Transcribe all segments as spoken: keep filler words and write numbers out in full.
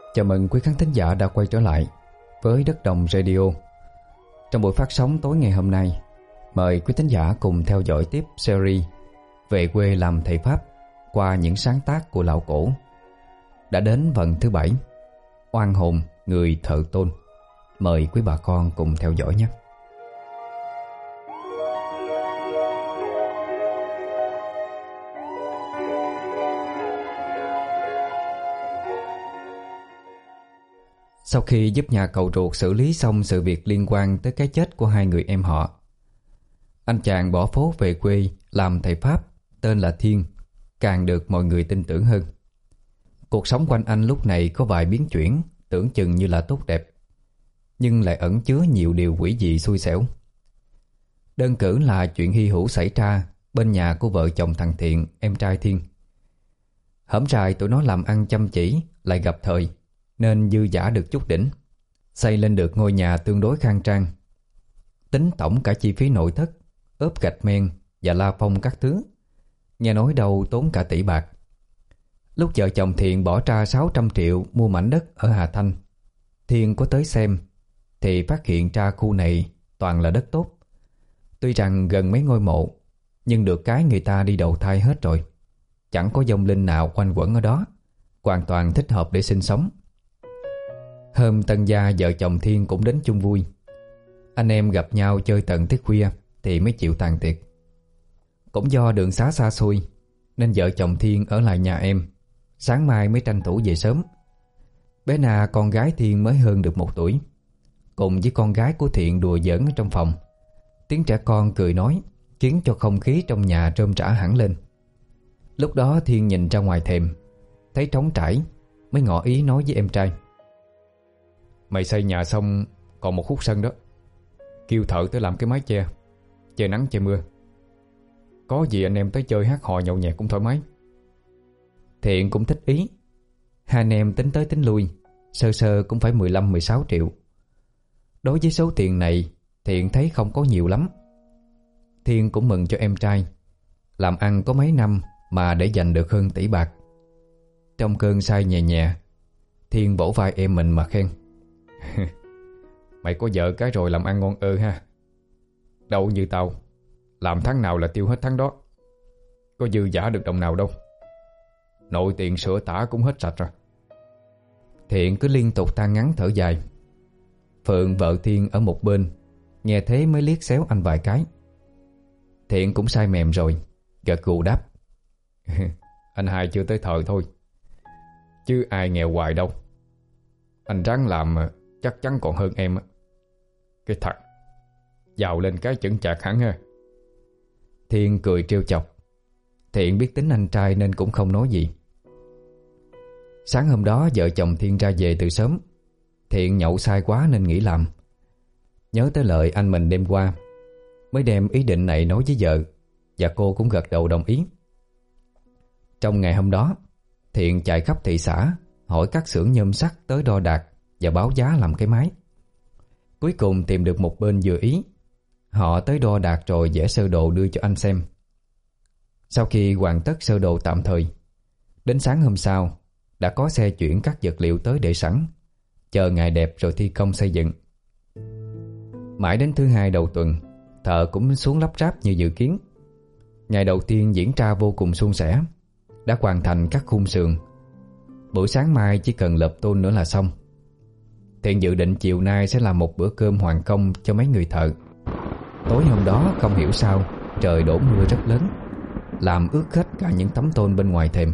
Chào mừng quý khán thính giả đã quay trở lại với Đất Đồng Radio. Trong buổi phát sóng tối ngày hôm nay, mời quý thính giả cùng theo dõi tiếp series Về quê làm thầy Pháp qua những sáng tác của lão cổ. Đã đến phần thứ bảy, Oan hồn người thợ tôn. Mời quý bà con cùng theo dõi nhé. Sau khi giúp nhà cậu ruột xử lý xong sự việc liên quan tới cái chết của hai người em họ, anh chàng bỏ phố về quê làm thầy Pháp tên là Thiên càng được mọi người tin tưởng hơn. Cuộc sống quanh anh lúc này có vài biến chuyển tưởng chừng như là tốt đẹp, nhưng lại ẩn chứa nhiều điều quỷ dị xui xẻo. Đơn cử là chuyện hy hữu xảy ra bên nhà của vợ chồng thằng Thiện, em trai Thiên. Hổm rày tụi nó làm ăn chăm chỉ, lại gặp thời nên dư dả được chút đỉnh, xây lên được ngôi nhà tương đối khang trang. Tính tổng cả chi phí nội thất, ốp gạch men và la phong các thứ, nghe nói đâu tốn cả tỷ bạc. Lúc vợ chồng Thiện bỏ ra sáu trăm triệu mua mảnh đất ở Hà Thanh, Thiên có tới xem thì phát hiện ra khu này toàn là đất tốt. Tuy rằng gần mấy ngôi mộ, nhưng được cái người ta đi đầu thai hết rồi, chẳng có vong linh nào quanh quẩn ở đó, hoàn toàn thích hợp để sinh sống. Hôm tân gia vợ chồng Thiên cũng đến chung vui. Anh em gặp nhau chơi tận tới khuya thì mới chịu tàn tiệc. Cũng do đường xá xa xôi nên vợ chồng Thiên ở lại nhà em, sáng mai mới tranh thủ về sớm. Bé Na con gái Thiên mới hơn được một tuổi, cùng với con gái của Thiện đùa giỡn ở trong phòng. Tiếng trẻ con cười nói khiến cho không khí trong nhà rôm rã hẳn lên. Lúc đó Thiên nhìn ra ngoài thềm, thấy trống trải, mới ngỏ ý nói với em trai: "Mày xây nhà xong còn một khúc sân đó, kêu thợ tới làm cái mái che, che nắng che mưa. Có gì anh em tới chơi hát hò nhậu nhẹt cũng thoải mái." Thiện cũng thích ý. Hai anh em tính tới tính lui, sơ sơ cũng phải mười lăm mười sáu triệu. Đối với số tiền này, Thiện thấy không có nhiều lắm. Thiên cũng mừng cho em trai, làm ăn có mấy năm mà để dành được hơn tỷ bạc. Trong cơn say nhẹ nhẹ, Thiên vỗ vai em mình mà khen: "Mày có vợ cái rồi làm ăn ngon ơ ha. Đâu như tao, làm tháng nào là tiêu hết tháng đó, có dư dả được đồng nào đâu. Nội tiền sữa tả cũng hết sạch rồi." Thiện cứ liên tục than ngắn thở dài. Phượng vợ Thiên ở một bên nghe thế mới liếc xéo anh vài cái. Thiện cũng say mềm rồi, gật gù đáp: "Anh hai chưa tới thời thôi, chứ ai nghèo hoài đâu. Anh ráng làm chắc chắn còn hơn em. Cái thật, giàu lên cái chững chạc hẳn ha." Thiên cười trêu chọc. Thiện biết tính anh trai nên cũng không nói gì. Sáng hôm đó vợ chồng Thiên ra về từ sớm. Thiện nhậu say quá nên nghỉ làm. Nhớ tới lời anh mình đêm qua, mới đem ý định này nói với vợ, và cô cũng gật đầu đồng ý. Trong ngày hôm đó, Thiện chạy khắp thị xã hỏi các xưởng nhôm sắt tới đo đạc và báo giá làm cái máy. Cuối cùng tìm được một bên vừa ý. Họ tới đo đạc rồi vẽ sơ đồ đưa cho anh xem. Sau khi hoàn tất sơ đồ tạm thời, đến sáng hôm sau đã có xe chuyển các vật liệu tới để sẵn, chờ ngày đẹp rồi thi công xây dựng. Mãi đến thứ hai đầu tuần, thợ cũng xuống lắp ráp như dự kiến. Ngày đầu tiên diễn ra vô cùng suôn sẻ, đã hoàn thành các khung sườn. Buổi sáng mai chỉ cần lợp tôn nữa là xong. Thiện dự định chiều nay sẽ làm một bữa cơm hoàn công cho mấy người thợ. Tối hôm đó không hiểu sao trời đổ mưa rất lớn, làm ướt hết cả những tấm tôn bên ngoài thềm.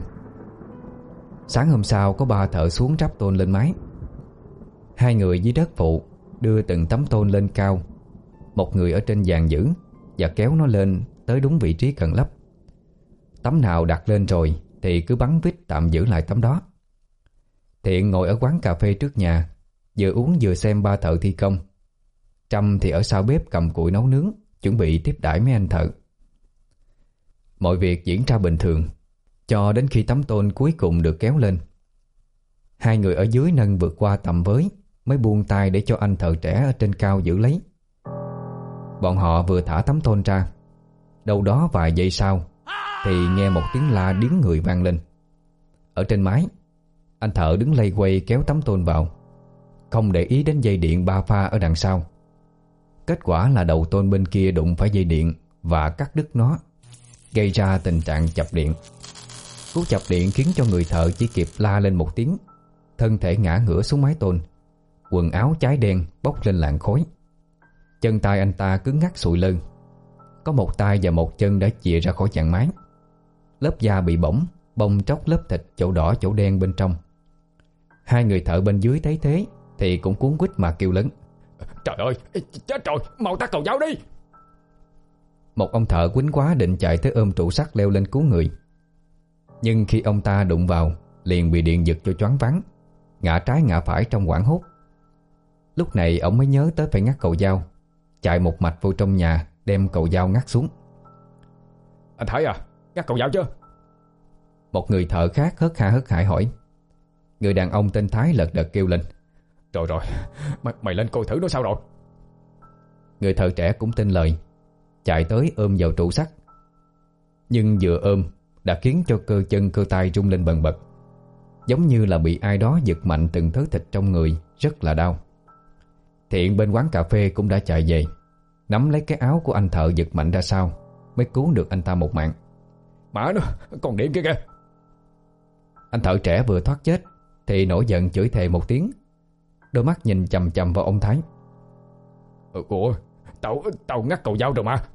Sáng hôm sau có ba thợ xuống ráp tôn lên mái. Hai người dưới đất phụ đưa từng tấm tôn lên cao, một người ở trên dàn giữ và kéo nó lên tới đúng vị trí cần lắp. Tấm nào đặt lên rồi thì cứ bắn vít tạm giữ lại tấm đó. Thiện ngồi ở quán cà phê trước nhà, vừa uống vừa xem ba thợ thi công. Trâm thì ở sau bếp cầm củi nấu nướng, chuẩn bị tiếp đãi mấy anh thợ. Mọi việc diễn ra bình thường cho đến khi tấm tôn cuối cùng được kéo lên. Hai người ở dưới nâng vượt qua tầm với, mới buông tay để cho anh thợ trẻ ở trên cao giữ lấy. Bọn họ vừa thả tấm tôn ra, đâu đó vài giây sau thì nghe một tiếng la điếng người vang lên. Ở trên mái, Anh thợ đứng lây quay kéo tấm tôn vào, không để ý đến dây điện ba pha ở đằng sau. Kết quả là đầu tôn bên kia đụng phải dây điện và cắt đứt nó, gây ra tình trạng chập điện. Cú chập điện khiến cho người thợ chỉ kịp la lên một tiếng, thân thể ngã ngửa xuống mái tôn, quần áo cháy đen bốc lên làn khói. Chân tay anh ta cứng ngắc sụi lơ, có một tay và một chân đã chìa ra khỏi chàng mái. Lớp da bị bỏng, bong tróc lớp thịt chỗ đỏ chỗ đen bên trong. Hai người thợ bên dưới thấy thế thì cũng cuống quýt mà kêu lớn: Trời ơi, chết rồi, mau tắt cầu dao đi. Một ông thợ quýnh quá định chạy tới ôm trụ sắt leo lên cứu người, nhưng khi ông ta đụng vào liền bị điện giật cho choáng váng, ngã trái ngã phải trong hoảng hốt. Lúc này ông mới nhớ tới phải ngắt cầu dao, chạy một mạch vô trong nhà đem cầu dao ngắt xuống. Anh Thái à, ngắt cầu dao chưa? Một người thợ khác hớt ha hớt hải hỏi. Người đàn ông tên Thái lật đật kêu lên: Rồi rồi, mày, mày lên coi thử nó sao rồi. Người thợ trẻ cũng tin lời, chạy tới ôm vào trụ sắt. Nhưng vừa ôm đã khiến cho cơ chân cơ tay rung lên bần bật, giống như là bị ai đó giật mạnh từng thớ thịt trong người, rất là đau. Thiện bên quán cà phê cũng đã chạy về, nắm lấy cái áo của anh thợ giật mạnh ra sau, mới cứu được anh ta một mạng. Mã nó, còn điện kia kìa. Anh thợ trẻ vừa thoát chết thì nổi giận chửi thề một tiếng, đôi mắt nhìn chằm chằm vào ông Thái. Ủa, tao, tao ngắt cầu dao rồi mà.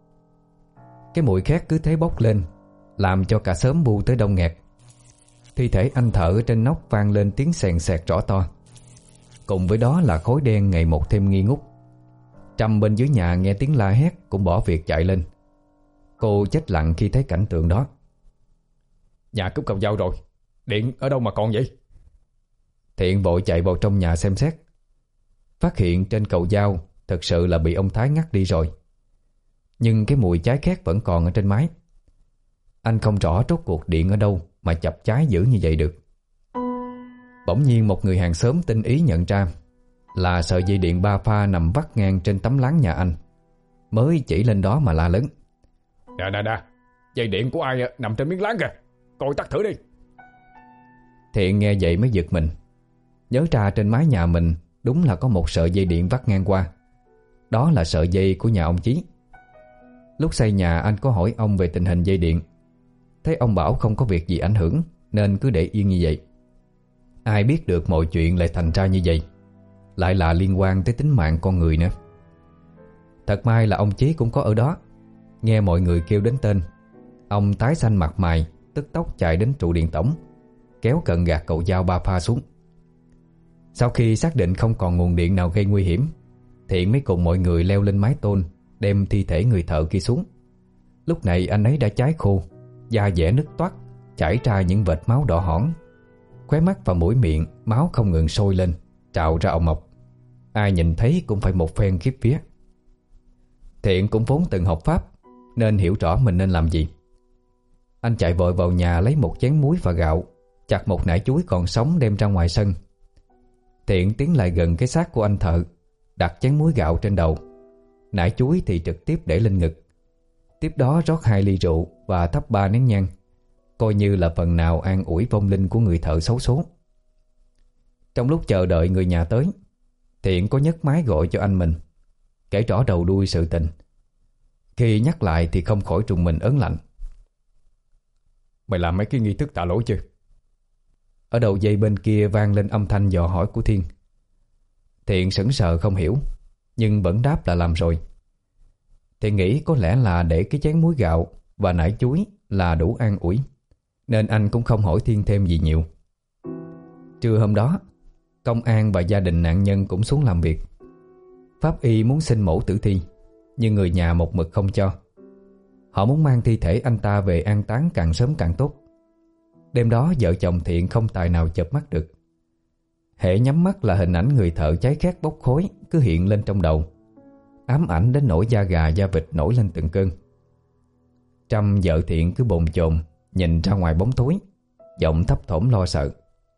Cái mùi khét cứ thế bốc lên, làm cho cả xóm bu tới đông nghẹt. Thi thể anh thợ ở trên nóc vang lên tiếng xèn xẹt rõ to, cùng với đó là khói đen ngày một thêm nghi ngút. Trâm bên dưới nhà nghe tiếng la hét cũng bỏ việc chạy lên. Cô chết lặng khi thấy cảnh tượng đó. Nhà cướp cầu dao rồi, điện ở đâu mà còn vậy? Thiện vội chạy vào trong nhà xem xét, phát hiện trên cầu dao thật sự là bị ông Thái ngắt đi rồi, nhưng cái mùi cháy khét vẫn còn ở trên mái. Anh không rõ rốt cuộc điện ở đâu mà chập cháy dữ như vậy được. Bỗng nhiên một người hàng xóm tinh ý nhận ra là sợi dây điện ba pha nằm vắt ngang trên tấm láng nhà anh, mới chỉ lên đó mà la lớn: Nè nè nè, dây điện của ai nằm trên miếng láng kìa, coi tắt thử đi. Thiện nghe vậy mới giật mình, nhớ ra trên mái nhà mình đúng là có một sợi dây điện vắt ngang qua. Đó là sợi dây của nhà ông Chí. Lúc xây nhà anh có hỏi ông về tình hình dây điện, thấy ông bảo không có việc gì ảnh hưởng nên cứ để yên như vậy. Ai biết được mọi chuyện lại thành ra như vậy, lại là liên quan tới tính mạng con người nữa. Thật may là ông Chí cũng có ở đó. Nghe mọi người kêu đến tên, ông tái xanh mặt mày, tức tốc chạy đến trụ điện tổng, kéo cận gạt cầu dao ba pha xuống. Sau khi xác định không còn nguồn điện nào gây nguy hiểm, Thiện mới cùng mọi người leo lên mái tôn, đem thi thể người thợ kia xuống. Lúc này anh ấy đã cháy khô, da dẻ nứt toác, chảy ra những vệt máu đỏ hỏn. Khóe mắt và mũi miệng máu không ngừng sôi lên, trào ra ồng ọc. Ai nhìn thấy cũng phải một phen khiếp vía. Thiện cũng vốn từng học pháp nên hiểu rõ mình nên làm gì. Anh chạy vội vào nhà lấy một chén muối và gạo, chặt một nải chuối còn sống đem ra ngoài sân. Thiện tiến lại gần cái xác của anh thợ, đặt chén muối gạo trên đầu, nải chuối thì trực tiếp để lên ngực. Tiếp đó rót hai ly rượu và thắp ba nén nhang, coi như là phần nào an ủi vong linh của người thợ xấu số. Trong lúc chờ đợi người nhà tới, Thiện có nhấc máy gọi cho anh mình, kể rõ đầu đuôi sự tình. Khi nhắc lại thì không khỏi trùng mình ớn lạnh. Mày làm mấy cái nghi thức tạ lỗi chưa? Ở đầu dây bên kia vang lên âm thanh dò hỏi của Thiên. Thiện sững sờ không hiểu, nhưng vẫn đáp là làm rồi. Thiện nghĩ có lẽ là để cái chén muối gạo và nải chuối là đủ an ủi, nên anh cũng không hỏi Thiên thêm gì nhiều. Trưa hôm đó, công an và gia đình nạn nhân cũng xuống làm việc. Pháp y muốn xin mổ tử thi, nhưng người nhà một mực không cho. Họ muốn mang thi thể anh ta về an táng càng sớm càng tốt. Đêm đó vợ chồng Thiện không tài nào chợp mắt được. Hễ nhắm mắt là hình ảnh người thợ cháy khét bốc khói cứ hiện lên trong đầu, ám ảnh đến nỗi da gà da vịt nổi lên từng cơn. Trâm vợ Thiện cứ bồn chồn nhìn ra ngoài bóng tối, giọng thấp thỏm lo sợ: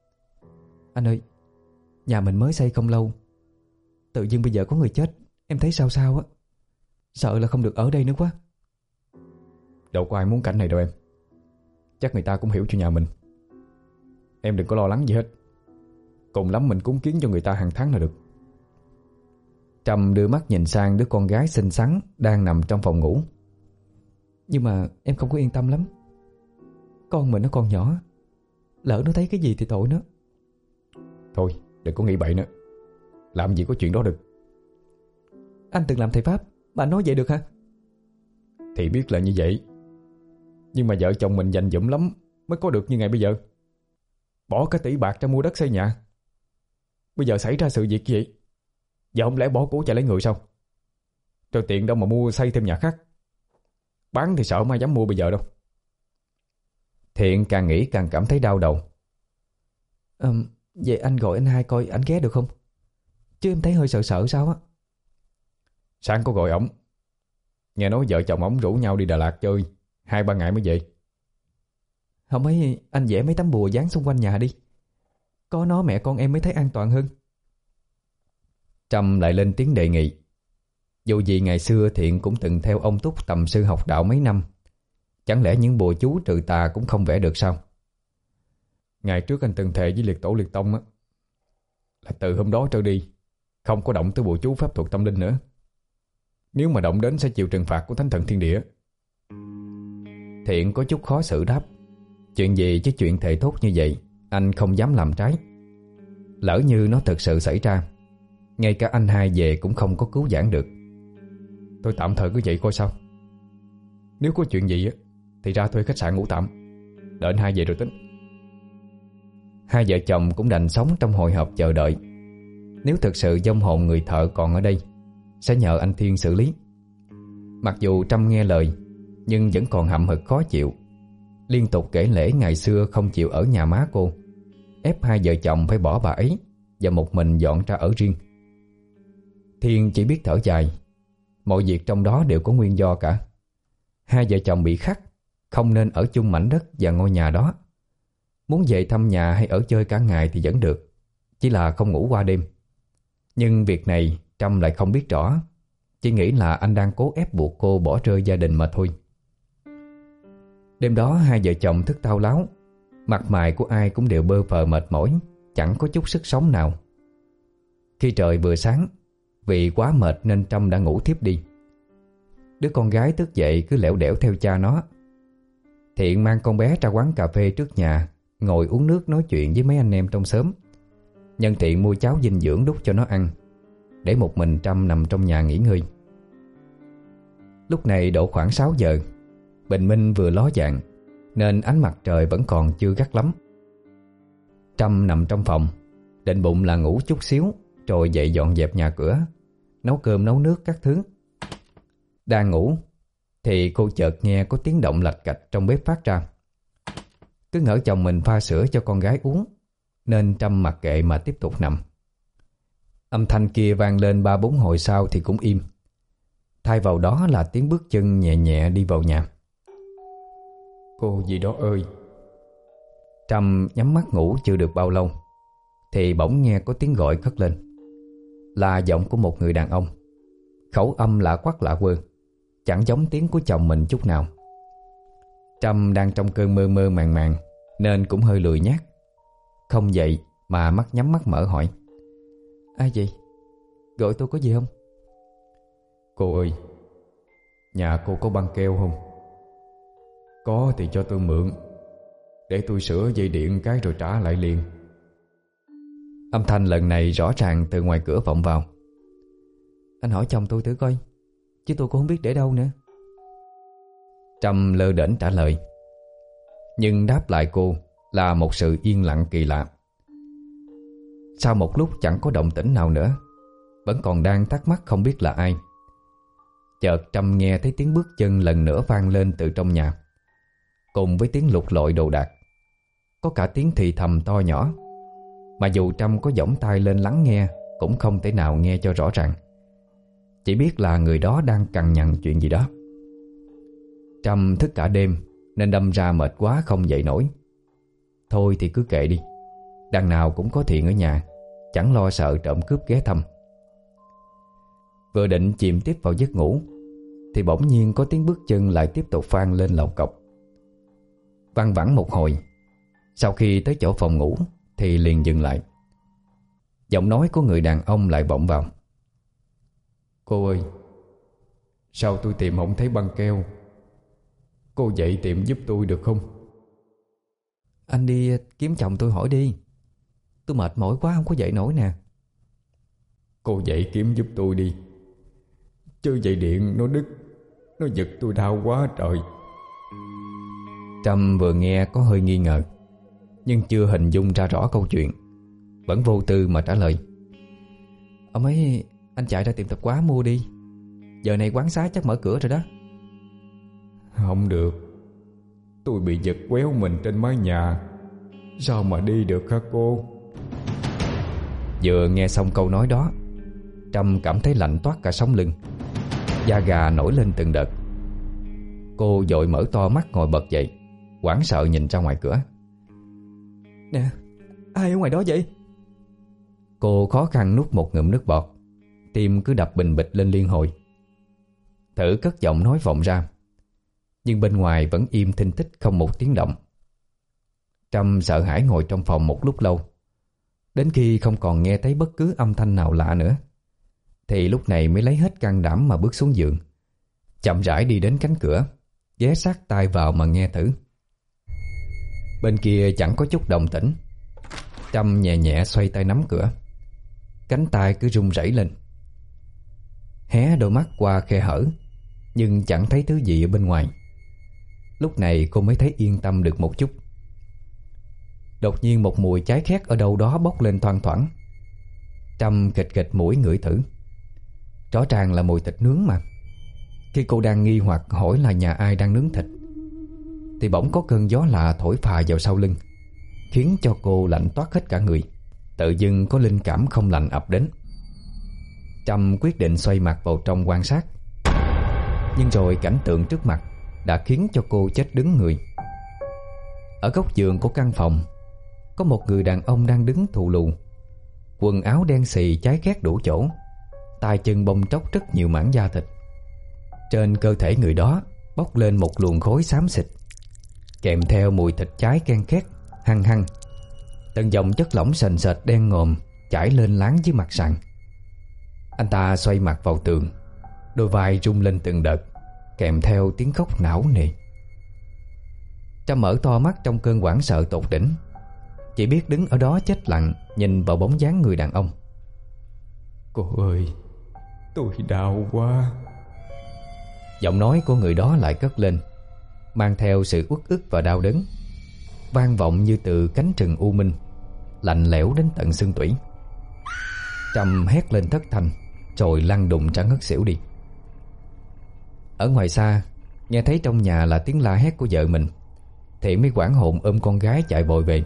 Anh ơi, nhà mình mới xây không lâu, tự dưng bây giờ có người chết, em thấy sao sao á. Sợ là không được ở đây nữa quá. Đâu có ai muốn cảnh này đâu em. Chắc người ta cũng hiểu cho nhà mình. Em đừng có lo lắng gì hết. Cùng lắm mình cúng kiến cho người ta hàng tháng là được. Trâm đưa mắt nhìn sang đứa con gái xinh xắn đang nằm trong phòng ngủ. Nhưng mà em không có yên tâm lắm. Con mình nó còn nhỏ, lỡ nó thấy cái gì thì tội nó. Thôi đừng có nghĩ bậy nữa. Làm gì có chuyện đó được. Anh từng làm thầy Pháp mà anh nói vậy được hả? Thì biết là như vậy, nhưng mà vợ chồng mình dành dụm lắm mới có được như ngày bây giờ. Bỏ cả tỷ bạc ra mua đất xây nhà. Bây giờ xảy ra sự việc như vậy, giờ không lẽ bỏ của chạy lấy người sao? Rồi tiền đâu mà mua xây thêm nhà khác. Bán thì sợ mai dám mua bây giờ đâu. Thiện càng nghĩ càng cảm thấy đau đầu. à, Vậy anh gọi anh hai coi ảnh ghé được không? Chứ em thấy hơi sợ sợ sao á. Sáng có gọi ổng. Nghe nói vợ chồng ổng rủ nhau đi Đà Lạt chơi hai ba ngày mới về. Không mấy anh vẽ mấy tấm bùa dán xung quanh nhà đi. Có nó mẹ con em mới thấy an toàn hơn. Trâm lại lên tiếng đề nghị. Dù gì ngày xưa Thiện cũng từng theo ông Túc tầm sư học đạo mấy năm. Chẳng lẽ những bùa chú trừ tà cũng không vẽ được sao? Ngày trước anh từng thề với liệt tổ liệt tông á, là từ hôm đó trở đi không có động tới bùa chú pháp thuật tâm linh nữa. Nếu mà động đến sẽ chịu trừng phạt của Thánh Thần Thiên Địa. Thiện có chút khó xử đáp. Chuyện gì chứ chuyện thề thốt như vậy anh không dám làm trái. Lỡ như nó thực sự xảy ra, ngay cả anh hai về cũng không có cứu vãn được. Tôi tạm thời cứ vậy coi sao. Nếu có chuyện gì á thì ra thuê khách sạn ngủ tạm, đợi anh hai về rồi tính. Hai vợ chồng cũng đành sống trong hồi hộp chờ đợi. Nếu thực sự vong hồn người thợ còn ở đây, sẽ nhờ anh Thiên xử lý. Mặc dù Trâm nghe lời, nhưng vẫn còn hậm hực khó chịu. Liên tục kể lể ngày xưa không chịu ở nhà má cô, ép hai vợ chồng phải bỏ bà ấy và một mình dọn ra ở riêng. Thiên chỉ biết thở dài. Mọi việc trong đó đều có nguyên do cả. Hai vợ chồng bị khắc, không nên ở chung mảnh đất và ngôi nhà đó. Muốn về thăm nhà hay ở chơi cả ngày thì vẫn được, chỉ là không ngủ qua đêm. Nhưng việc này Trâm lại không biết rõ, chỉ nghĩ là anh đang cố ép buộc cô bỏ rơi gia đình mà thôi. Đêm đó hai vợ chồng thức tao láo. Mặt mày của ai cũng đều bơ phờ mệt mỏi, chẳng có chút sức sống nào. Khi trời vừa sáng, vì quá mệt nên Trâm đã ngủ thiếp đi. Đứa con gái thức dậy cứ lẻo đẻo theo cha nó. Thiện mang con bé ra quán cà phê trước nhà, ngồi uống nước nói chuyện với mấy anh em trong xóm. Nhân tiện mua cháo dinh dưỡng đút cho nó ăn, để một mình Trâm nằm trong nhà nghỉ ngơi. Lúc này độ khoảng sáu giờ, bình minh vừa ló dạng, nên ánh mặt trời vẫn còn chưa gắt lắm. Trâm nằm trong phòng, định bụng là ngủ chút xíu rồi dậy dọn dẹp nhà cửa, nấu cơm nấu nước các thứ. Đang ngủ thì cô chợt nghe có tiếng động lạch cạch trong bếp phát ra. Cứ ngỡ chồng mình pha sữa cho con gái uống, nên Trâm mặc kệ mà tiếp tục nằm. Âm thanh kia vang lên ba bốn hồi sau thì cũng im. Thay vào đó là tiếng bước chân nhẹ nhẹ đi vào nhà. Cô gì đó ơi. Trâm nhắm mắt ngủ chưa được bao lâu thì bỗng nghe có tiếng gọi cất lên. Là giọng của một người đàn ông. Khẩu âm lạ quắc lạ quơ, chẳng giống tiếng của chồng mình chút nào. Trâm đang trong cơn mơ mơ màng màng nên cũng hơi lười nhác, không dậy mà mắt nhắm mắt mở hỏi: Ai vậy? Gọi tôi có gì không? Cô ơi, nhà cô có băng keo không? Có thì cho tôi mượn, để tôi sửa dây điện cái rồi trả lại liền. Âm thanh lần này rõ ràng từ ngoài cửa vọng vào. Anh hỏi chồng tôi thử coi, chứ tôi cũng không biết để đâu nữa. Trâm lơ đễnh trả lời. Nhưng đáp lại cô là một sự yên lặng kỳ lạ. Sau một lúc chẳng có động tĩnh nào nữa, vẫn còn đang thắc mắc không biết là ai, chợt Trâm nghe thấy tiếng bước chân lần nữa vang lên từ trong nhà, cùng với tiếng lục lọi đồ đạc. Có cả tiếng thì thầm to nhỏ, mà dù Trâm có giỏng tai lên lắng nghe cũng không thể nào nghe cho rõ ràng. Chỉ biết là người đó đang cằn nhằn chuyện gì đó. Trâm thức cả đêm nên đâm ra mệt quá không dậy nổi. Thôi thì cứ kệ đi, đằng nào cũng có Thiện ở nhà, chẳng lo sợ trộm cướp ghé thăm. Vừa định chìm tiếp vào giấc ngủ thì bỗng nhiên có tiếng bước chân lại tiếp tục vang lên lầu cộc. Văng vẳng một hồi, Sau khi tới chỗ phòng ngủ thì liền dừng lại. Giọng nói của người đàn ông lại vọng vào: Cô ơi, sao tôi tìm không thấy băng keo? Cô dậy tìm giúp tôi được không? Anh đi kiếm chồng tôi hỏi đi. Tôi mệt mỏi quá không có dậy nổi nè. Cô dậy kiếm giúp tôi đi, chứ dây điện nó đứt, nó giật tôi đau quá trời. Trâm vừa nghe có hơi nghi ngờ, nhưng chưa hình dung ra rõ câu chuyện, vẫn vô tư mà trả lời: Ông ấy, anh chạy ra tiệm tạp hóa mua đi. Giờ này quán xá chắc mở cửa rồi đó. Không được, tôi bị giật quéo mình trên mái nhà, sao mà đi được hả cô? Vừa nghe xong câu nói đó, Trâm cảm thấy lạnh toát cả sống lưng, da gà nổi lên từng đợt. Cô vội mở to mắt ngồi bật dậy, hoảng sợ nhìn ra ngoài cửa. Nè, ai ở ngoài đó vậy? Cô khó khăn nuốt một ngụm nước bọt, tim cứ đập bình bịch lên liên hồi. Thử cất giọng nói vọng ra, nhưng bên ngoài vẫn im thinh thích không một tiếng động. Trâm sợ hãi ngồi trong phòng một lúc lâu, đến khi không còn nghe thấy bất cứ âm thanh nào lạ nữa, thì lúc này mới lấy hết can đảm mà bước xuống giường, chậm rãi đi đến cánh cửa, ghé sát tai vào mà nghe thử. Bên kia chẳng có chút động tĩnh. Trâm nhẹ nhẹ xoay tay nắm cửa, cánh tay cứ run rẩy lên. Hé đôi mắt qua khe hở, nhưng chẳng thấy thứ gì ở bên ngoài. Lúc này cô mới thấy yên tâm được một chút. Đột nhiên một mùi cháy khét ở đâu đó bốc lên thoang thoảng. Trâm khịt khịt mũi ngửi thử. Rõ ràng là mùi thịt nướng mà. Khi cô đang nghi hoặc hỏi là nhà ai đang nướng thịt, thì bỗng có cơn gió lạ thổi phà vào sau lưng, khiến cho cô lạnh toát hết cả người. Tự dưng có linh cảm không lành ập đến. Trâm quyết định xoay mặt vào trong quan sát. Nhưng rồi cảnh tượng trước mặt đã khiến cho cô chết đứng người. Ở góc giường của căn phòng có một người đàn ông đang đứng thù lù, quần áo đen xì cháy khét đủ chỗ, tay chân bong tróc rất nhiều mảng da thịt. Trên cơ thể người đó bốc lên một luồng khói xám xịt, kèm theo mùi thịt cháy ken két hăng hăng. Từng dòng chất lỏng sền sệt đen ngòm chảy lên láng dưới mặt sàn. Anh ta xoay mặt vào tường, đôi vai rung lên từng đợt, kèm theo tiếng khóc não nề. Trâm mở to mắt trong cơn hoảng sợ tột đỉnh, chỉ biết đứng ở đó chết lặng nhìn vào bóng dáng người đàn ông. Cô ơi, tôi đau quá. Giọng nói của người đó lại cất lên, mang theo sự uất ức và đau đớn, vang vọng như từ cánh rừng u minh, lạnh lẽo đến tận xương tủy. Trâm hét lên thất thanh, rồi lăn đùng ra ngất xỉu đi. Ở ngoài xa, nghe thấy trong nhà là tiếng la hét của vợ mình, thì mới hoảng hồn ôm con gái chạy vội về.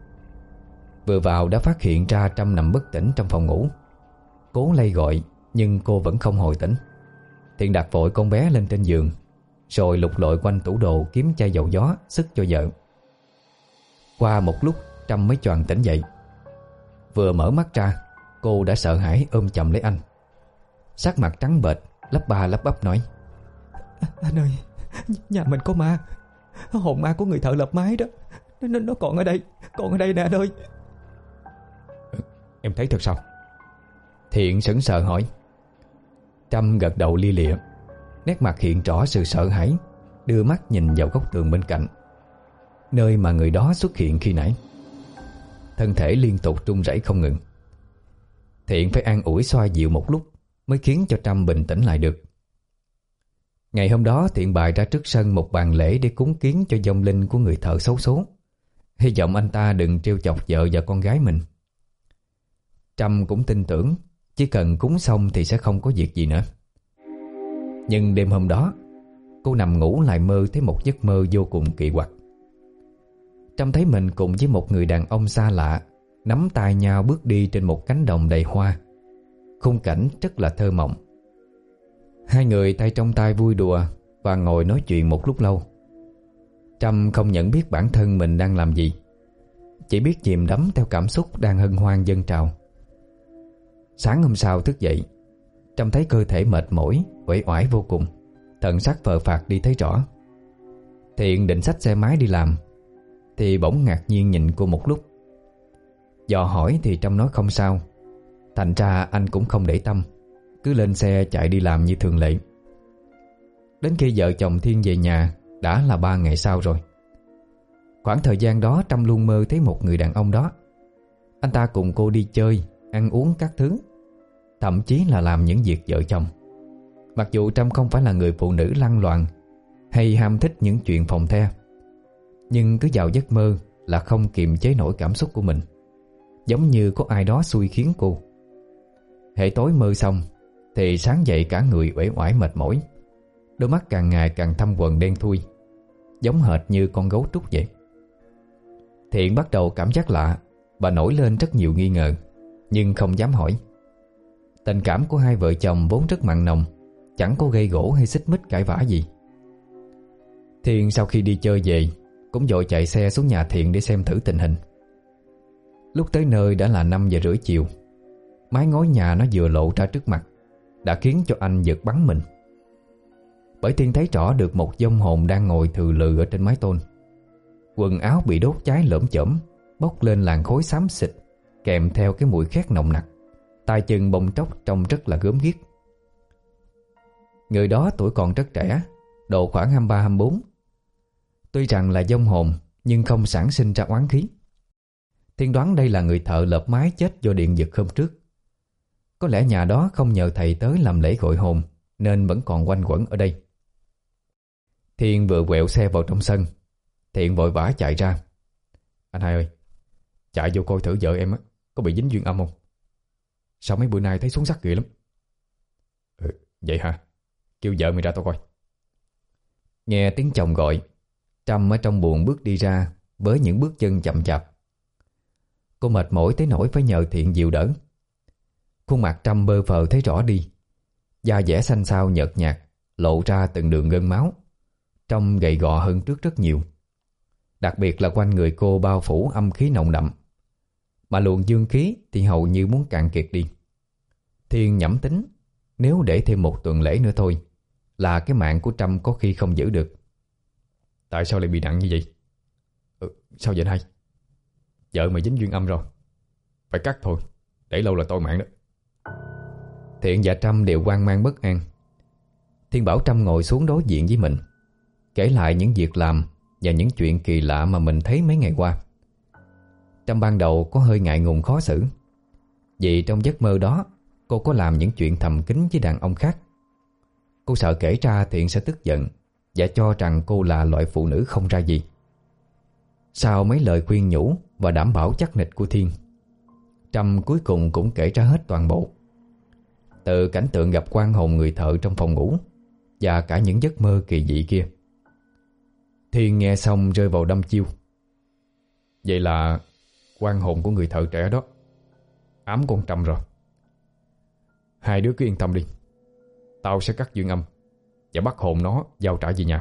Vừa vào đã phát hiện ra Trâm nằm bất tỉnh trong phòng ngủ. Cố lay gọi nhưng cô vẫn không hồi tỉnh. Thiện đặt vội con bé lên trên giường, rồi lục lội quanh tủ đồ kiếm chai dầu gió sức cho vợ. Qua một lúc Trâm mới choàng tỉnh dậy. Vừa mở mắt ra, cô đã sợ hãi ôm chầm lấy anh. Sắc mặt trắng bệch, lắp ba lắp bắp nói: Anh ơi, nhà mình có ma. Hồn ma của người thợ lợp mái đó, Nó, nó còn ở đây, còn ở đây nè anh ơi. Em thấy thật sao? Thiện sững sờ hỏi. Trâm gật đầu lia lịa, nét mặt hiện rõ sự sợ hãi, đưa mắt nhìn vào góc tường bên cạnh, nơi mà người đó xuất hiện khi nãy. Thân thể liên tục run rẩy không ngừng. Thiện phải an ủi xoa dịu một lúc mới khiến cho Trâm bình tĩnh lại được. Ngày hôm đó Thiện bày ra trước sân một bàn lễ để cúng kiến cho vong linh của người thợ xấu số, hy vọng anh ta đừng trêu chọc vợ và con gái mình. Trâm cũng tin tưởng chỉ cần cúng xong thì sẽ không có việc gì nữa. Nhưng đêm hôm đó, cô nằm ngủ lại mơ thấy một giấc mơ vô cùng kỳ quặc. Trâm thấy mình cùng với một người đàn ông xa lạ nắm tay nhau bước đi trên một cánh đồng đầy hoa. Khung cảnh rất là thơ mộng. Hai người tay trong tay vui đùa và ngồi nói chuyện một lúc lâu. Trâm không nhận biết bản thân mình đang làm gì, chỉ biết chìm đắm theo cảm xúc đang hân hoan dâng trào. Sáng hôm sau thức dậy, Trâm thấy cơ thể mệt mỏi, uể oải vô cùng, thần sắc phờ phạc đi thấy rõ. Thiện định xách xe máy đi làm, thì bỗng ngạc nhiên nhìn cô một lúc. Dò hỏi thì Trâm nói không sao. Thành ra anh cũng không để tâm, cứ lên xe chạy đi làm như thường lệ. Đến khi vợ chồng Thiên về nhà đã là ba ngày sau rồi. Khoảng thời gian đó Trâm luôn mơ thấy một người đàn ông đó. Anh ta cùng cô đi chơi, ăn uống các thứ, thậm chí là làm những việc vợ chồng. Mặc dù Trâm không phải là người phụ nữ lăng loàn hay ham thích những chuyện phòng the, nhưng cứ vào giấc mơ là không kiềm chế nổi cảm xúc của mình, giống như có ai đó xui khiến cô. Hễ tối mơ xong thì sáng dậy cả người uể oải mệt mỏi, đôi mắt càng ngày càng thâm quầng đen thui, giống hệt như con gấu trúc vậy. Thiện bắt đầu cảm giác lạ. Bà nổi lên rất nhiều nghi ngờ, nhưng không dám hỏi. Tình cảm của hai vợ chồng vốn rất mặn nồng, chẳng có gây gổ hay xích mích cãi vã gì. Thiên sau khi đi chơi về cũng vội chạy xe xuống nhà Thiện để xem thử tình hình. Lúc tới nơi đã là năm giờ rưỡi chiều. Mái ngói nhà nó vừa lộ ra trước mặt đã khiến cho anh giật bắn mình. Bởi Thiên thấy rõ được một vong hồn đang ngồi thừ lừ ở trên mái tôn. Quần áo bị đốt cháy lởm chởm, bốc lên làn khói xám xịt, kèm theo cái mùi khét nồng nặc. tay chân bong tróc trông rất là gớm ghiếc. Người đó tuổi còn rất trẻ, độ khoảng hai mươi ba hai mươi bốn. Tuy rằng là vong hồn nhưng không sản sinh ra oán khí. Thiên đoán đây là người thợ lợp mái chết do điện giật hôm trước. Có lẽ nhà đó không nhờ thầy tới làm lễ gọi hồn nên vẫn còn quanh quẩn ở đây. Thiên vừa quẹo xe vào trong sân, Thiện vội vã chạy ra. Anh hai ơi, chạy vô coi thử vợ em á có bị dính duyên âm không? Sao mấy bữa nay thấy xuống sắc ghê lắm. Ừ, vậy hả? Kêu vợ mày ra tao coi. Nghe tiếng chồng gọi, Trâm ở trong buồng bước đi ra với những bước chân chậm chạp. Cô mệt mỏi tới nỗi phải nhờ Thiện dìu đỡ. Khuôn mặt Trâm bơ phờ thấy rõ đi, da dẻ xanh xao nhợt nhạt, lộ ra từng đường gân máu, trông gầy gò hơn trước rất nhiều. Đặc biệt là quanh người cô bao phủ âm khí nồng đậm, mà luồng dương khí thì hầu như muốn cạn kiệt đi. Thiên nhẩm tính, nếu để thêm một tuần lễ nữa thôi là cái mạng của Trâm có khi không giữ được. Tại sao lại bị nặng như vậy? Ừ, sao vậy hay? Vợ mày dính duyên âm rồi, phải cắt thôi, để lâu là tôi mạng đó. Thiện và Trâm đều hoang mang bất an. Thiên bảo Trâm ngồi xuống đối diện với mình, kể lại những việc làm và những chuyện kỳ lạ mà mình thấy mấy ngày qua. Trâm ban đầu có hơi ngại ngùng khó xử, vì trong giấc mơ đó cô có làm những chuyện thầm kín với đàn ông khác. Cô sợ kể ra Thiện sẽ tức giận và cho rằng cô là loại phụ nữ không ra gì. Sau mấy lời khuyên nhủ và đảm bảo chắc nịch của Thiên, Trâm cuối cùng cũng kể ra hết toàn bộ. Từ cảnh tượng gặp oan hồn người thợ trong phòng ngủ và cả những giấc mơ kỳ dị kia. Thiên nghe xong rơi vào đăm chiêu. Vậy là oan hồn của người thợ trẻ đó ám con Trâm rồi. Hai đứa cứ yên tâm đi, tao sẽ cắt duyên âm và bắt hồn nó giao trả về nhà.